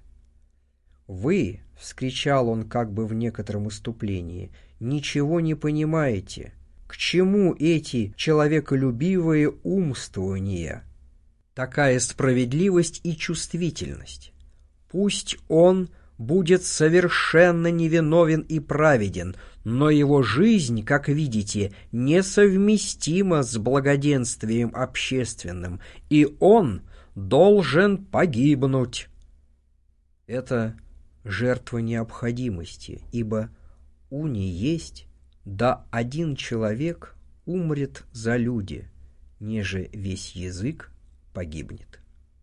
«Вы, — вскричал он как бы в некотором исступлении, — ничего не понимаете. К чему эти человеколюбивые умствования, такая справедливость и чувствительность? Пусть он будет совершенно невиновен и праведен, но его жизнь, как видите, несовместима с благоденствием общественным, и он должен погибнуть». Это жертва необходимости, ибо уни есть, да один человек умрет за люди, неже весь язык погибнет.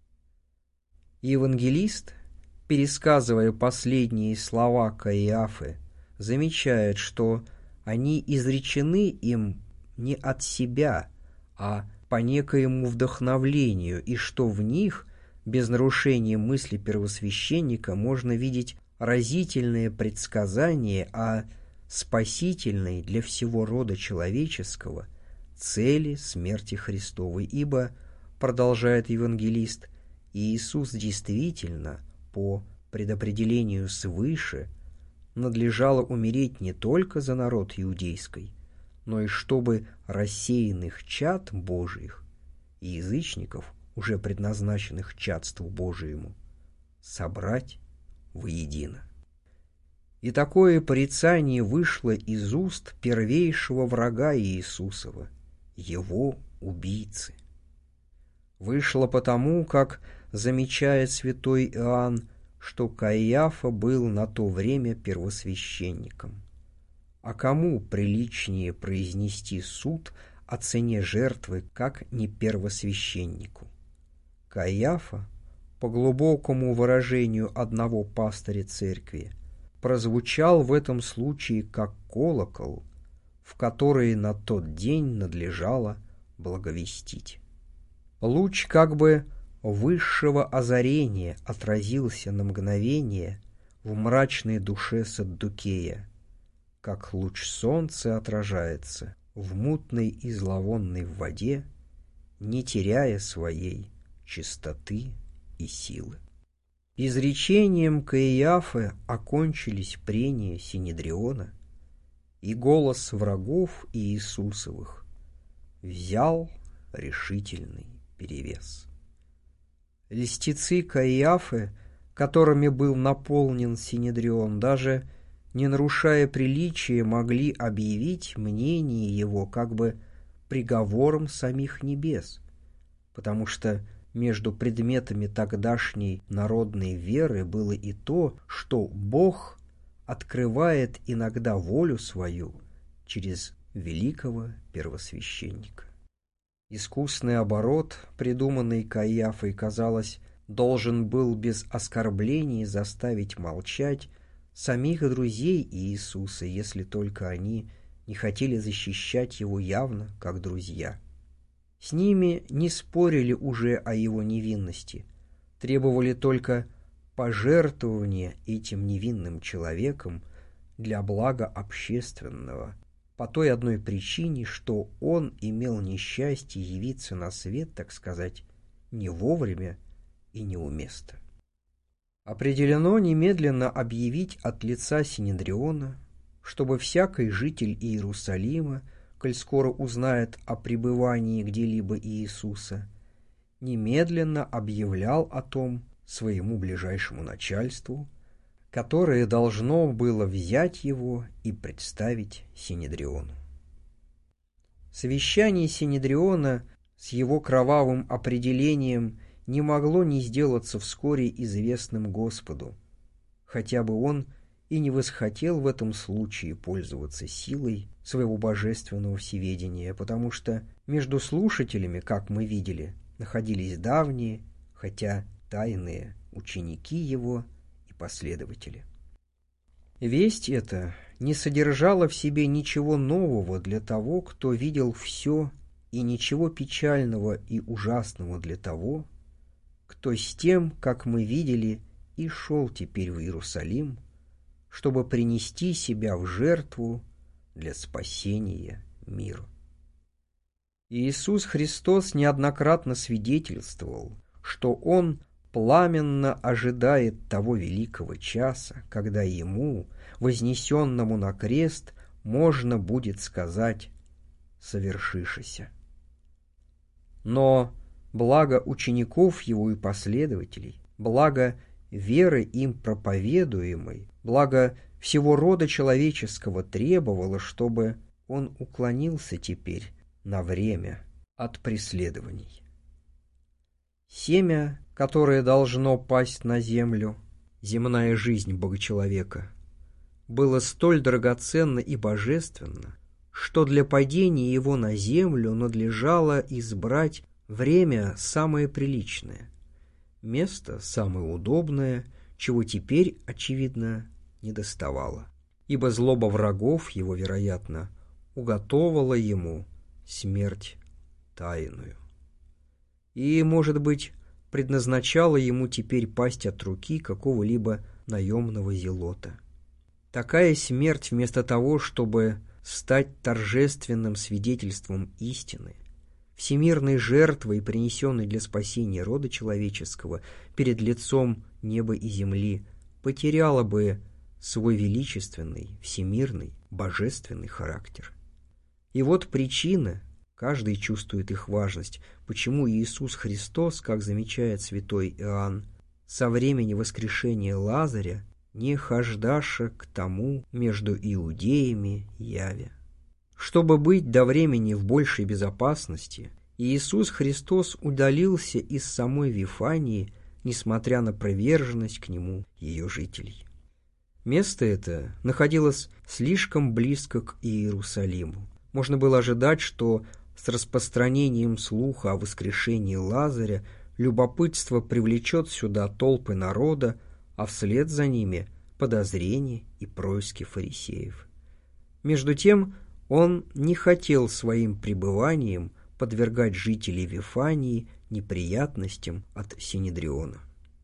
Евангелист, пересказывая последние слова Каиафы, замечает, что они изречены им не от себя, а по некоему вдохновлению, и что в них, без нарушения мысли первосвященника, можно видеть разительное предсказание о спасительной для всего рода человеческого цели смерти Христовой, ибо, продолжает евангелист, Иисус действительно, по предопределению свыше, надлежало умереть не только за народ иудейский, но и чтобы рассеянных чад Божиих и язычников, уже предназначенных чадству Божиему, собрать воедино. И такое порицание вышло из уст первейшего врага Иисусова, его убийцы. Вышло потому, как замечает святой Иоанн, что Каиафа был на то время первосвященником. А кому приличнее произнести суд о цене жертвы, как не первосвященнику? Каиафа, по глубокому выражению одного пастыря церкви, прозвучал в этом случае как колокол, в который на тот день надлежало благовестить. Луч как бы высшего озарения отразился на мгновение в мрачной душе Саддукея, как луч солнца отражается в мутной и зловонной воде, не теряя своей чистоты и силы. Изречением Каиафы окончились прения Синедриона, и голос врагов Иисусовых взял решительный перевес. Льстецы Каиафы, которыми был наполнен Синедрион, даже не нарушая приличия, могли объявить мнение его как бы приговором самих небес, потому что между предметами тогдашней народной веры было и то, что Бог открывает иногда волю свою через великого первосвященника. Искусный оборот, придуманный Каиафой, казалось, должен был без оскорблений заставить молчать самих друзей Иисуса, если только они не хотели защищать его явно как друзья. С ними не спорили уже о его невинности, требовали только пожертвования этим невинным человеком для блага общественного, по той одной причине, что он имел несчастье явиться на свет, так сказать, не вовремя и не у места. Определено немедленно объявить от лица Синедриона, чтобы всякий житель Иерусалима, коль скоро узнает о пребывании где-либо Иисуса, немедленно объявлял о том своему ближайшему начальству, которое должно было взять его и представить Синедриону. Совещание Синедриона с его кровавым определением не могло не сделаться вскоре известным Господу, хотя бы он и не восхотел в этом случае пользоваться силой своего божественного всеведения, потому что между слушателями, как мы видели, находились давние, хотя тайные ученики его и последователи. Весть эта не содержала в себе ничего нового для того, кто видел все, и ничего печального и ужасного для того, кто с тем, как мы видели, и шел теперь в Иерусалим, чтобы принести себя в жертву для спасения мира. Иисус Христос неоднократно свидетельствовал, что Он пламенно ожидает того великого часа, когда Ему, вознесенному на крест, можно будет сказать «совершишися». Но благо учеников Его и последователей, благо веры им проповедуемой, благо всего рода человеческого требовало, чтобы Он уклонился теперь на время от преследований. Семя, которое должно пасть на землю, земная жизнь Бога-человека, было столь драгоценно и божественно, что для падения его на землю надлежало избрать время самое приличное, место самое удобное, чего теперь, очевидно, недоставало, ибо злоба врагов его, вероятно, уготовала ему смерть тайную. И, может быть, предназначала ему теперь пасть от руки какого-либо наемного зелота. Такая смерть, вместо того, чтобы стать торжественным свидетельством истины, всемирной жертвой, принесенной для спасения рода человеческого перед лицом неба и земли, потеряла бы свой величественный, всемирный, божественный характер. И вот причина, каждый чувствует их важность, почему Иисус Христос, как замечает святой Иоанн, со времени воскрешения Лазаря не хождаша к тому между иудеями яве. Чтобы быть до времени в большей безопасности, Иисус Христос удалился из самой Вифании, несмотря на приверженность к Нему ее жителей. Место это находилось слишком близко к Иерусалиму. Можно было ожидать, что с распространением слуха о воскрешении Лазаря любопытство привлечет сюда толпы народа, а вслед за ними подозрения и происки фарисеев. Между тем, он не хотел своим пребыванием подвергать жителей Вифании неприятностям от Синедриона.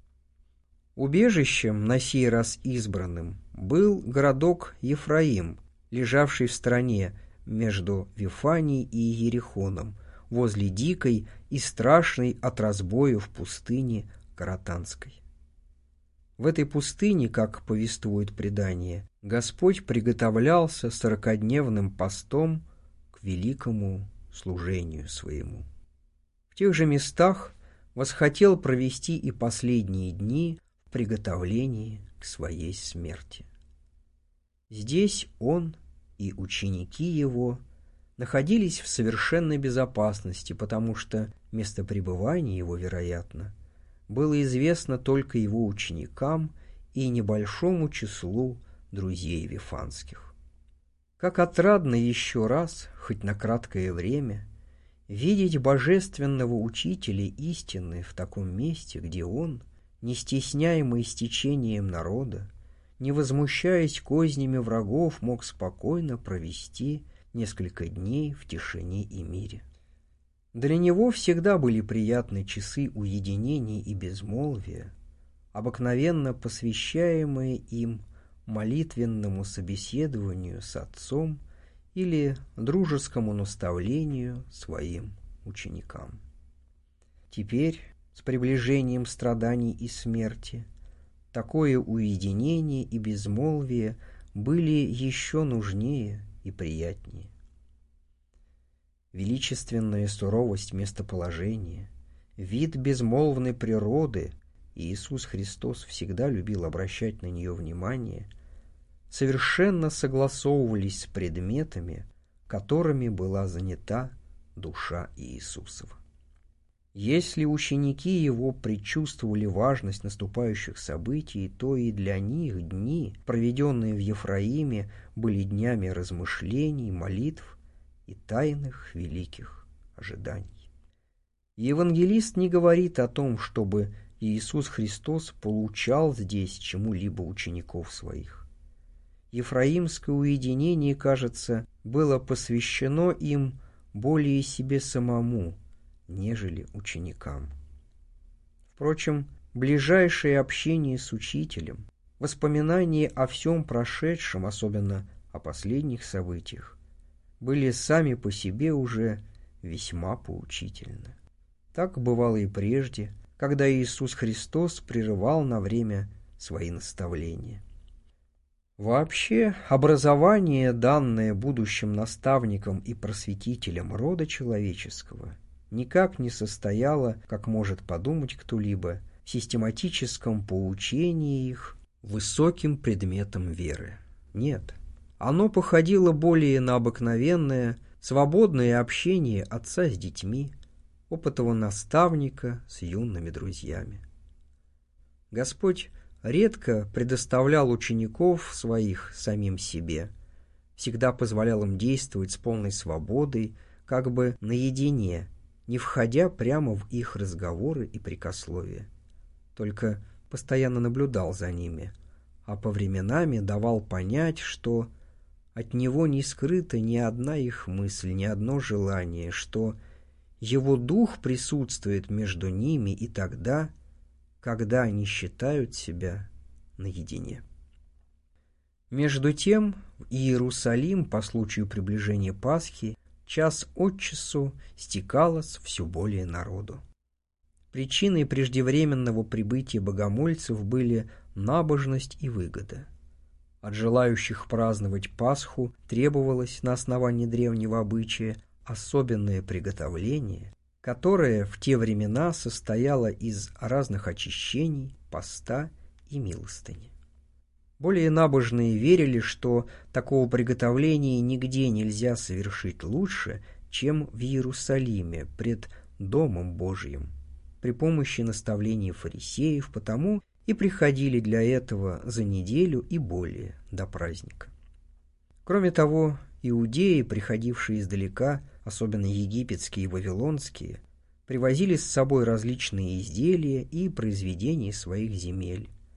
Убежищем, на сей раз избранным, был городок Ефраим, лежавший в стороне между Вифанией и Иерихоном, возле дикой и страшной от разбоев пустыни Каратанской. В этой пустыне, как повествует предание, Господь приготовлялся сорокодневным постом к великому служению своему. В тех же местах восхотел провести и последние дни в приготовлении к своей смерти. Здесь он и ученики его находились в совершенной безопасности, потому что место пребывания его, вероятно, было известно только его ученикам и небольшому числу друзей вифанских. Как отрадно еще раз, хоть на краткое время, видеть божественного учителя истины в таком месте, где он, не стесняемый стечением народа, не возмущаясь кознями врагов, мог спокойно провести несколько дней в тишине и мире. Для него всегда были приятны часы уединения и безмолвия, обыкновенно посвящаемые им молитвенному собеседованию с отцом или дружескому наставлению своим ученикам. Теперь, с приближением страданий и смерти, такое уединение и безмолвие были еще нужнее и приятнее. Величественная суровость местоположения, вид безмолвной природы, и Иисус Христос всегда любил обращать на нее внимание, совершенно согласовывались с предметами, которыми была занята душа Иисусова. Если ученики его предчувствовали важность наступающих событий, то и для них дни, проведенные в Ефраиме, были днями размышлений, молитв и тайных великих ожиданий. Евангелист не говорит о том, чтобы Иисус Христос получал здесь чему-либо учеников своих. Ефраимское уединение, кажется, было посвящено им более себе самому, нежели ученикам. Впрочем, ближайшее общение с учителем, воспоминания о всем прошедшем, особенно о последних событиях, были сами по себе уже весьма поучительны. Так бывало и прежде, когда Иисус Христос прерывал на время свои наставления. Вообще, образование, данное будущим наставникам и просветителям рода человеческого, никак не состояло, как может подумать кто-либо, в систематическом поучении их высоким предметом веры. Нет, оно походило более на обыкновенное, свободное общение отца с детьми, опытного наставника с юными друзьями. Господь редко предоставлял учеников своих самим себе, всегда позволял им действовать с полной свободой, как бы наедине, не входя прямо в их разговоры и прикословия, только постоянно наблюдал за ними, а по временами давал понять, что от него не скрыта ни одна их мысль, ни одно желание, что его дух присутствует между ними и тогда, когда они считают себя наедине. Между тем, в Иерусалим по случаю приближения Пасхи час от часу стекалось все более народу. Причиной преждевременного прибытия богомольцев были набожность и выгода. От желающих праздновать Пасху требовалось на основании древнего обычая особенное приготовление, которое в те времена состояло из разных очищений, поста и милостыни. Более набожные верили, что такого приготовления нигде нельзя совершить лучше, чем в Иерусалиме, пред Домом Божьим, при помощи наставлений фарисеев, потому и приходили для этого за неделю и более до праздника. Кроме того, иудеи, приходившие издалека, особенно египетские и вавилонские, привозили с собой различные изделия и произведения своих земель.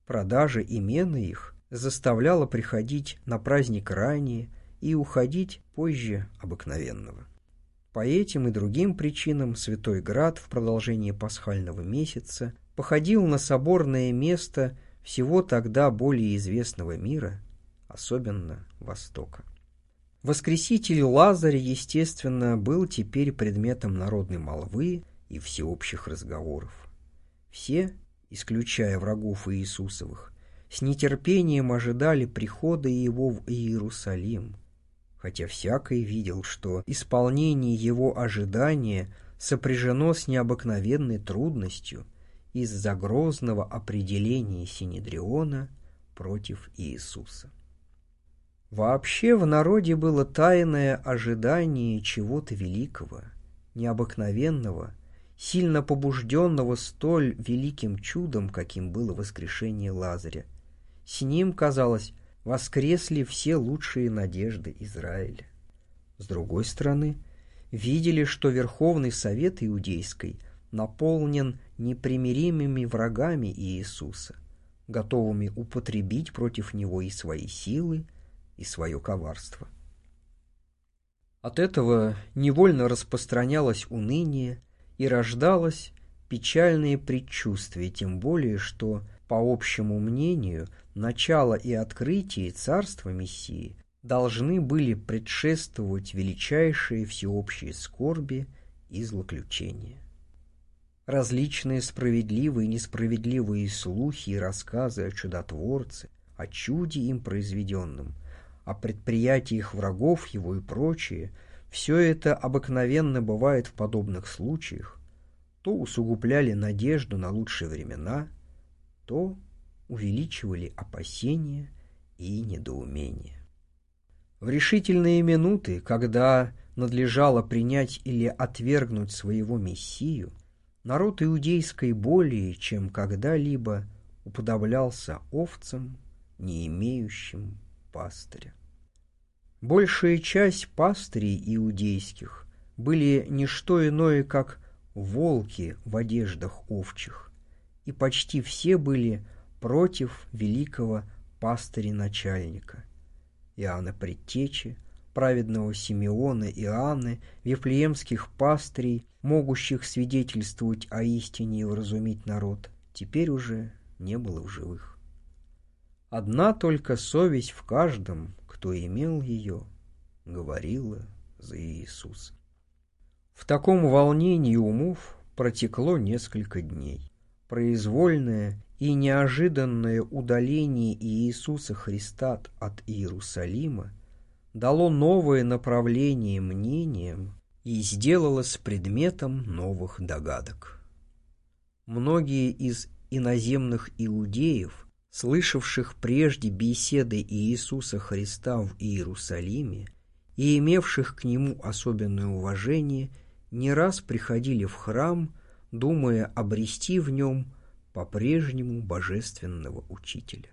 Продажа имений их заставляла приходить на праздник ранее и уходить позже обыкновенного. По этим и другим причинам Святой Град в продолжении пасхального месяца походил на соборное место всего тогда более известного мира, особенно Востока. Воскреситель Лазарь, естественно, был теперь предметом народной молвы и всеобщих разговоров. Все, исключая врагов Иисусовых, с нетерпением ожидали прихода его в Иерусалим, хотя всякий видел, что исполнение его ожидания сопряжено с необыкновенной трудностью из-за грозного определения Синедриона против Иисуса. Вообще в народе было тайное ожидание чего-то великого, необыкновенного, сильно побужденного столь великим чудом, каким было воскрешение Лазаря. С ним, казалось, воскресли все лучшие надежды Израиля. С другой стороны, видели, что Верховный Совет Иудейский наполнен непримиримыми врагами Иисуса, готовыми употребить против него и свои силы, и свое коварство. От этого невольно распространялось уныние и рождалось печальное предчувствие, тем более, что, по общему мнению, начало и открытие царства Мессии должны были предшествовать величайшие всеобщие скорби и злоключения. Различные справедливые и несправедливые слухи и рассказы о чудотворце, о чуде им произведенном, о предприятиях врагов его и прочее, все это обыкновенно бывает в подобных случаях, то усугубляли надежду на лучшие времена, то увеличивали опасения и недоумения. В решительные минуты, когда надлежало принять или отвергнуть своего Мессию, народ иудейский более, чем когда-либо, уподоблялся овцам, не имеющим пастыря. Большая часть пастырей иудейских были не что иное, как волки в одеждах овчих, и почти все были против великого пастыря-начальника Иоанна Предтечи, праведного Симеона и Иоанны, вифлеемских пастырей, могущих свидетельствовать о истине и вразумить народ, теперь уже не было в живых. Одна только совесть в каждом, кто имел ее, говорила за Иисуса. В таком волнении умов протекло несколько дней. Произвольное и неожиданное удаление Иисуса Христа от Иерусалима дало новое направление мнениям и сделалось предметом новых догадок. Многие из иноземных иудеев, слышавших прежде беседы Иисуса Христа в Иерусалиме и имевших к Нему особенное уважение, не раз приходили в храм, думая обрести в Нем по-прежнему божественного учителя.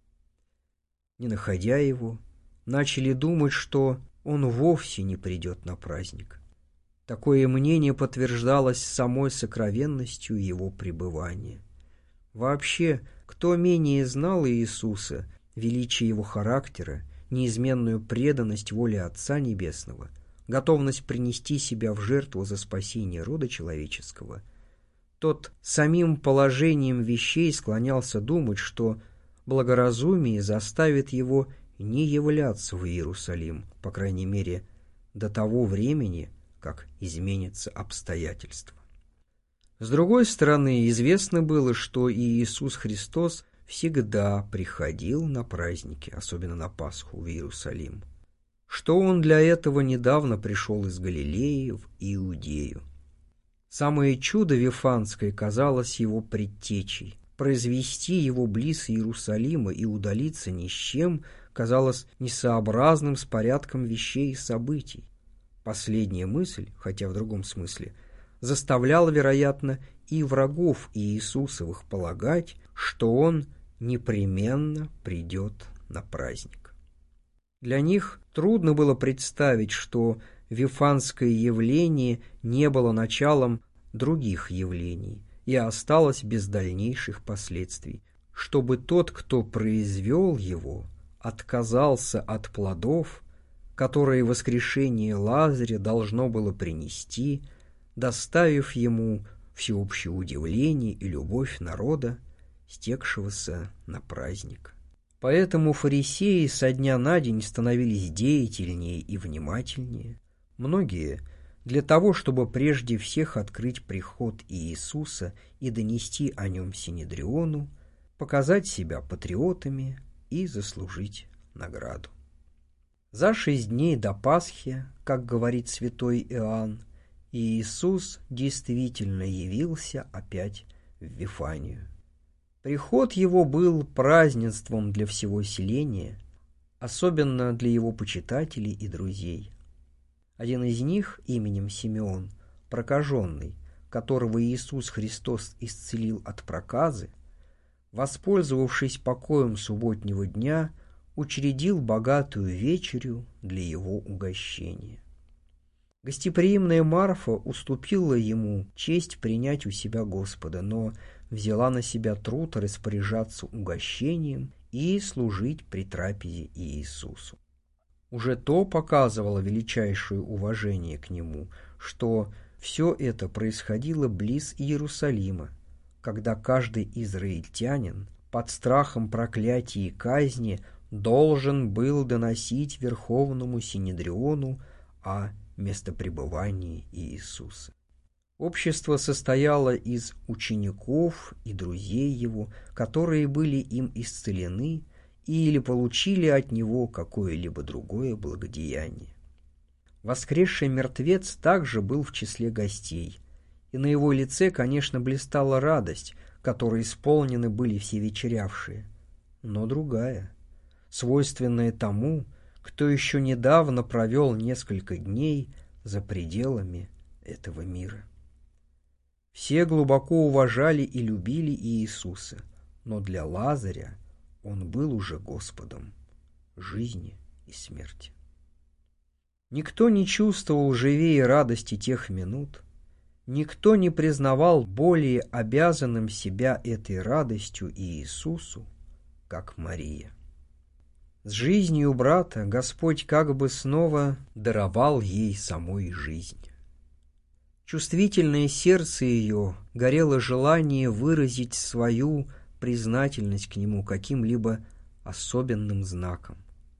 Не находя Его, начали думать, что Он вовсе не придет на праздник. Такое мнение подтверждалось самой сокровенностью Его пребывания. Вообще, кто менее знал Иисуса, величие Его характера, неизменную преданность воле Отца Небесного, готовность принести себя в жертву за спасение рода человеческого, тот самим положением вещей склонялся думать, что благоразумие заставит его не являться в Иерусалим, по крайней мере, до того времени, как изменятся обстоятельства. С другой стороны, известно было, что и Иисус Христос всегда приходил на праздники, особенно на Пасху, в Иерусалим, что Он для этого недавно пришел из Галилеи в Иудею. Самое чудо Вифанское казалось Его предтечей. Произвести Его близ Иерусалима и удалиться ни с чем казалось несообразным с порядком вещей и событий. Последняя мысль, хотя в другом смысле, заставляла, вероятно, и врагов Иисусовых полагать, что Он непременно придет на праздник. Для них трудно было представить, что Вифанское явление не было началом других явлений и осталось без дальнейших последствий, чтобы тот, кто произвел его, отказался от плодов, которые воскрешение Лазаря должно было принести, доставив ему всеобщее удивление и любовь народа, стекшегося на праздник. Поэтому фарисеи со дня на день становились деятельнее и внимательнее. Многие для того, чтобы прежде всех открыть приход Иисуса и донести о нем Синедриону, показать себя патриотами и заслужить награду. За шесть дней до Пасхи, как говорит святой Иоанн, Иисус действительно явился опять в Вифанию. Приход его был празднеством для всего селения, особенно для его почитателей и друзей. Один из них, именем Симеон, прокаженный, которого Иисус Христос исцелил от проказы, воспользовавшись покоем субботнего дня, учредил богатую вечерю для его угощения. Гостеприимная Марфа уступила ему честь принять у себя Господа, но взяла на себя труд распоряжаться угощением и служить при трапезе Иисусу. Уже то показывало величайшее уважение к нему, что все это происходило близ Иерусалима, когда каждый израильтянин под страхом проклятия и казни должен был доносить Верховному Синедриону о местопребывании Иисуса. Общество состояло из учеников и друзей его, которые были им исцелены или получили от него какое-либо другое благодеяние. Воскресший мертвец также был в числе гостей, и на его лице, конечно, блистала радость, которой исполнены были все вечерявшие, но другая, свойственная тому, кто еще недавно провел несколько дней за пределами этого мира. Все глубоко уважали и любили Иисуса, но для Лазаря он был уже Господом жизни и смерти. Никто не чувствовал живее радости тех минут, никто не признавал более обязанным себя этой радостью Иисусу, как Мария. С жизнью брата Господь как бы снова даровал ей самой жизнь. Чувствительное сердце ее горело желание выразить свою признательность к нему каким-либо особенным знаком.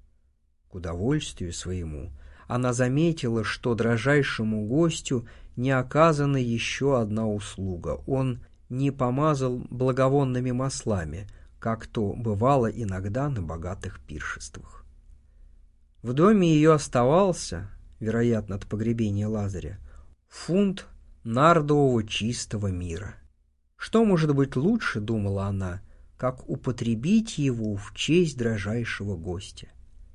К удовольствию своему она заметила, что дрожайшему гостю не оказана еще одна услуга. Он не помазал благовонными маслами, как то бывало иногда на богатых пиршествах. В доме ее оставался, вероятно, от погребения Лазаря, фунт нардового чистого мира. Что может быть лучше, думала она, как употребить его в честь дрожайшего гостя?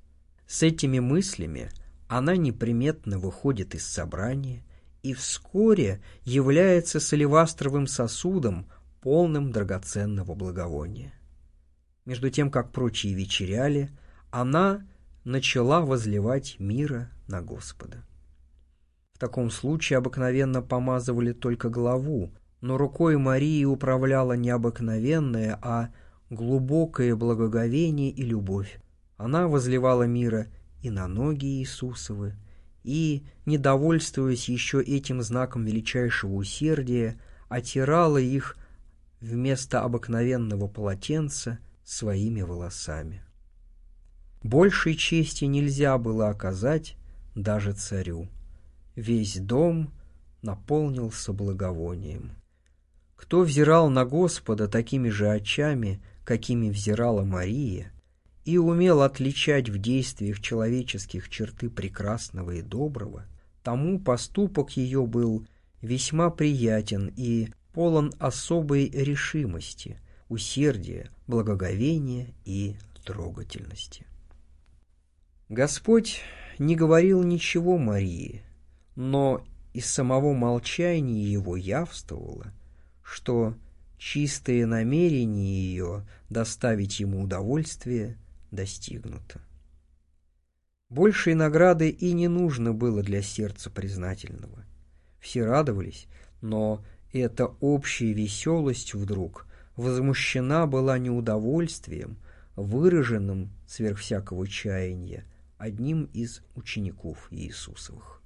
С этими мыслями она неприметно выходит из собрания и вскоре является с алебастровым сосудом, полным драгоценного благовония. Между тем, как прочие вечеряли, она начала возливать мира на Господа. В таком случае обыкновенно помазывали только голову, но рукой Марии управляла не обыкновенное, а глубокое благоговение и любовь. Она возливала мира и на ноги Иисусовы, и, недовольствуясь еще этим знаком величайшего усердия, отирала их вместо обыкновенного полотенца своими волосами. Большей чести нельзя было оказать даже царю. Весь дом наполнился благовонием. Кто взирал на Господа такими же очами, какими взирала Мария, и умел отличать в действиях человеческих черты прекрасного и доброго, тому поступок ее был весьма приятен и полон особой решимости, усердия, благоговения и трогательности. Господь не говорил ничего Марии, но из самого молчания его явствовало, что чистое намерение ее доставить ему удовольствие достигнуто. Большей награды и не нужно было для сердца признательного. Все радовались, но эта общая веселость вдруг возмущена была неудовольствием, выраженным сверх всякого чаяния, одним из учеников Иисусовых.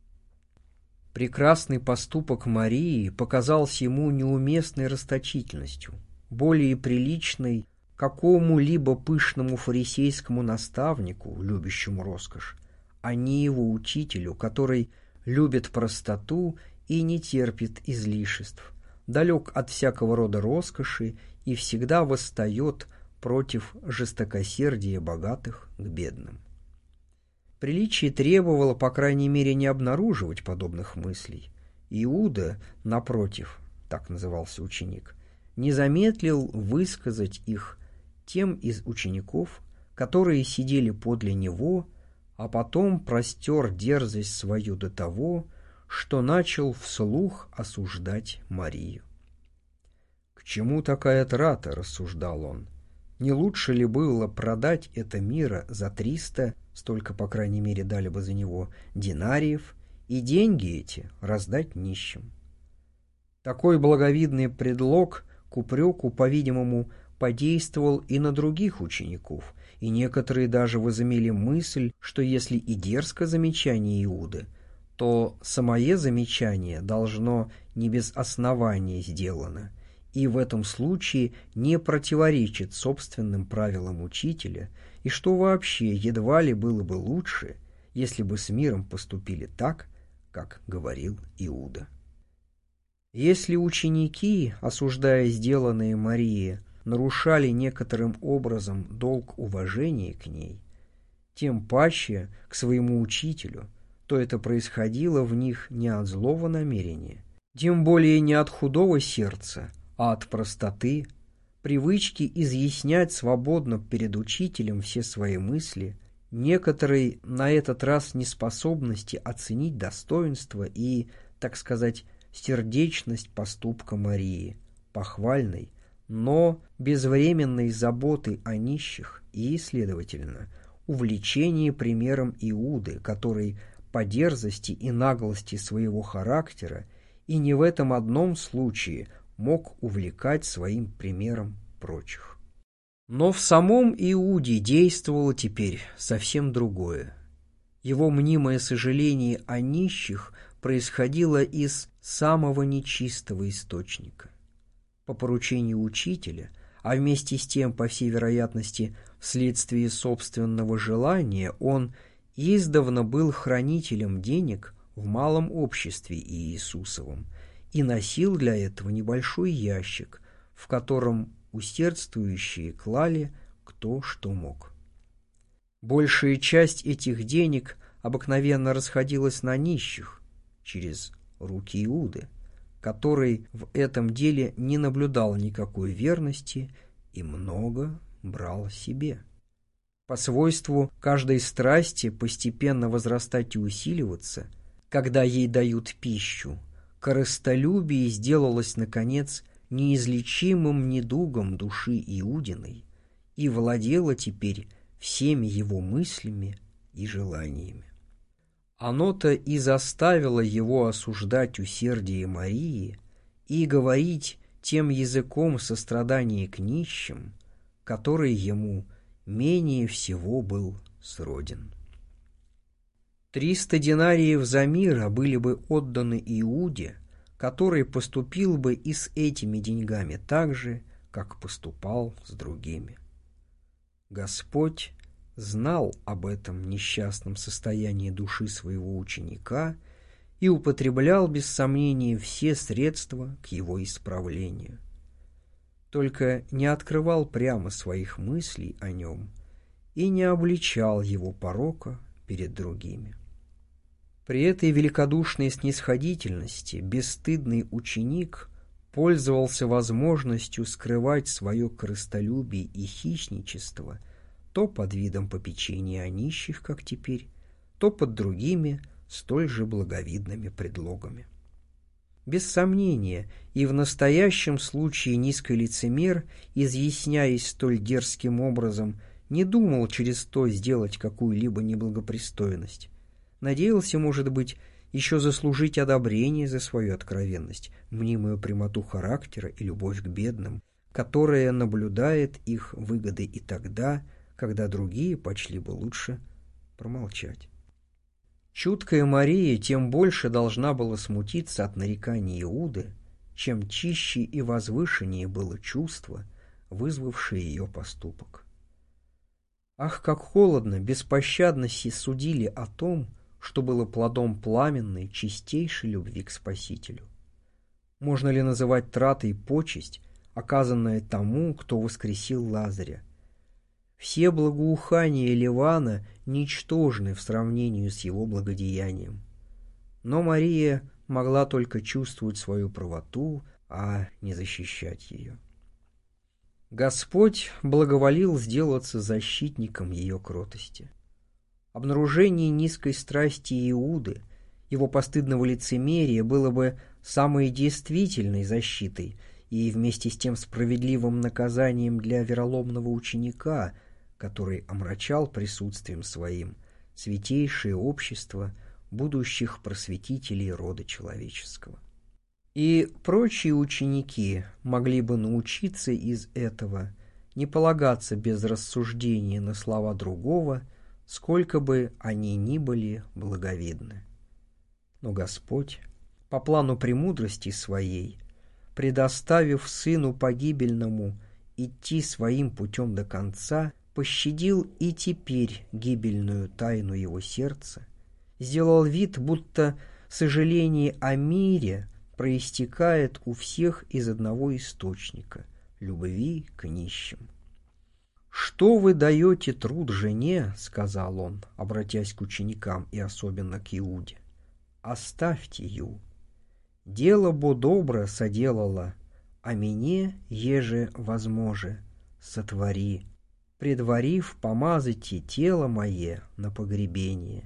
Прекрасный поступок Марии показался ему неуместной расточительностью, более приличной какому-либо пышному фарисейскому наставнику, любящему роскошь, а не его учителю, который любит простоту и не терпит излишеств, далек от всякого рода роскоши и всегда восстает против жестокосердия богатых к бедным. Приличие требовало, по крайней мере, не обнаруживать подобных мыслей. Иуда, напротив, так назывался ученик, не замедлил высказать их тем из учеников, которые сидели подле него, а потом простер дерзость свою до того, что начал вслух осуждать Марию. «К чему такая трата?» — рассуждал он. «Не лучше ли было продать это мира за триста, столько, по крайней мере, дали бы за него, динариев, и деньги эти раздать нищим?» Такой благовидный предлог к упреку, по-видимому, подействовал и на других учеников, и некоторые даже возымели мысль, что если и дерзко замечание Иуды, то самое замечание должно не без основания сделано, и в этом случае не противоречит собственным правилам учителя, и что вообще едва ли было бы лучше, если бы с миром поступили так, как говорил Иуда. Если ученики, осуждая сделанное Марии, нарушали некоторым образом долг уважения к ней, тем паче к своему учителю, то это происходило в них не от злого намерения, тем более не от худого сердца, а от простоты, привычки изъяснять свободно перед учителем все свои мысли, некоторой на этот раз неспособности оценить достоинство и, так сказать, сердечность поступка Марии, похвальной, но безвременной заботы о нищих и, следовательно, увлечение примером Иуды, который по дерзости и наглости своего характера и не в этом одном случае мог увлекать своим примером прочих. Но в самом Иуде действовало теперь совсем другое. Его мнимое сожаление о нищих происходило из самого нечистого источника. По поручению учителя, а вместе с тем, по всей вероятности, вследствие собственного желания, он издавна был хранителем денег в малом обществе Иисусовом и носил для этого небольшой ящик, в котором усердствующие клали кто что мог. Большая часть этих денег обыкновенно расходилась на нищих через руки Иуды, который в этом деле не наблюдал никакой верности и много брал себе. По свойству каждой страсти постепенно возрастать и усиливаться, когда ей дают пищу, корыстолюбие сделалось, наконец, неизлечимым недугом души Иудиной и владело теперь всеми его мыслями и желаниями. Оно-то и заставило его осуждать усердие Марии и говорить тем языком сострадания к нищим, который ему менее всего был сроден. Триста динариев за мира были бы отданы Иуде, который поступил бы и с этими деньгами так же, как поступал с другими. Господь знал об этом несчастном состоянии души своего ученика и употреблял без сомнения все средства к его исправлению. Только не открывал прямо своих мыслей о нем и не обличал его порока перед другими. При этой великодушной снисходительности бесстыдный ученик пользовался возможностью скрывать свое корыстолюбие и хищничество то под видом попечения о нищих, как теперь, то под другими, столь же благовидными предлогами. Без сомнения, и в настоящем случае низкий лицемер, изъясняясь столь дерзким образом, не думал через то сделать какую-либо неблагопристойность. Надеялся, может быть, еще заслужить одобрение за свою откровенность, мнимую прямоту характера и любовь к бедным, которая наблюдает их выгоды и тогда, когда другие почли бы лучше промолчать. Чуткая Мария тем больше должна была смутиться от нареканий Иуды, чем чище и возвышеннее было чувство, вызвавшее ее поступок. Ах, как холодно, беспощадно судили о том, что было плодом пламенной, чистейшей любви к Спасителю. Можно ли называть тратой почесть, оказанная тому, кто воскресил Лазаря? Все благоухания Ливана ничтожны в сравнении с его благодеянием. Но Мария могла только чувствовать свою правоту, а не защищать ее. Господь благоволил сделаться защитником ее кротости. Обнаружение низкой страсти Иуды, его постыдного лицемерия было бы самой действительной защитой и вместе с тем справедливым наказанием для вероломного ученика, который омрачал присутствием своим святейшее общество будущих просветителей рода человеческого. И прочие ученики могли бы научиться из этого не полагаться без рассуждения на слова другого, сколько бы они ни были благовидны. Но Господь, по плану премудрости своей, предоставив сыну погибельному идти своим путем до конца, пощадил и теперь гибельную тайну его сердца, сделал вид, будто сожаление о мире проистекает у всех из одного источника – любви к нищим. «Что вы даете труд жене, — сказал он, обратясь к ученикам и особенно к Иуде, — оставьте ю. Дело бо добро соделала, а мне, еже возможе, сотвори, предварив помазайте тело мое на погребение.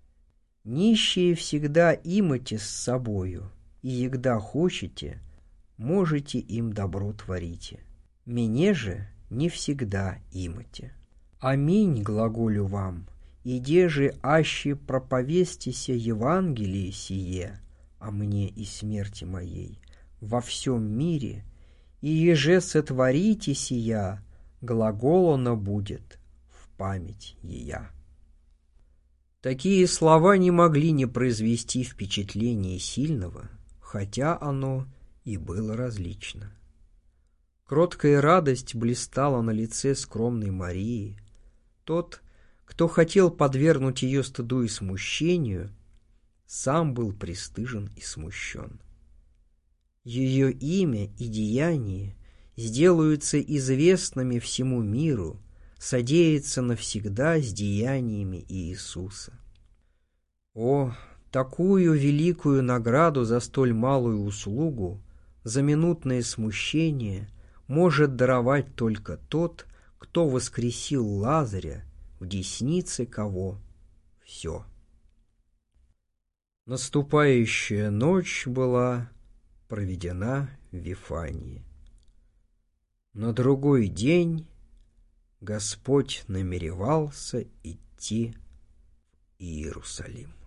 Нищие всегда имайте с собою, и егда хочете, можете им добро творите. Мне же не всегда имате. Аминь глаголю вам, иде же аще проповестися Евангелие сие, о мне и смерти моей, во всем мире, и еже сотворите сия, глаголона будет в память ея». Такие слова не могли не произвести впечатление сильного, хотя оно и было различно. Кроткая радость блистала на лице скромной Марии. Тот, кто хотел подвергнуть ее стыду и смущению, сам был пристыжен и смущен. Ее имя и деяние сделаются известными всему миру, содеется навсегда с деяниями Иисуса. О, такую великую награду за столь малую услугу, за минутное смущение может даровать только тот, кто воскресил Лазаря, в деснице кого все. Наступающая ночь была проведена в Вифании. На другой день Господь намеревался идти в Иерусалим.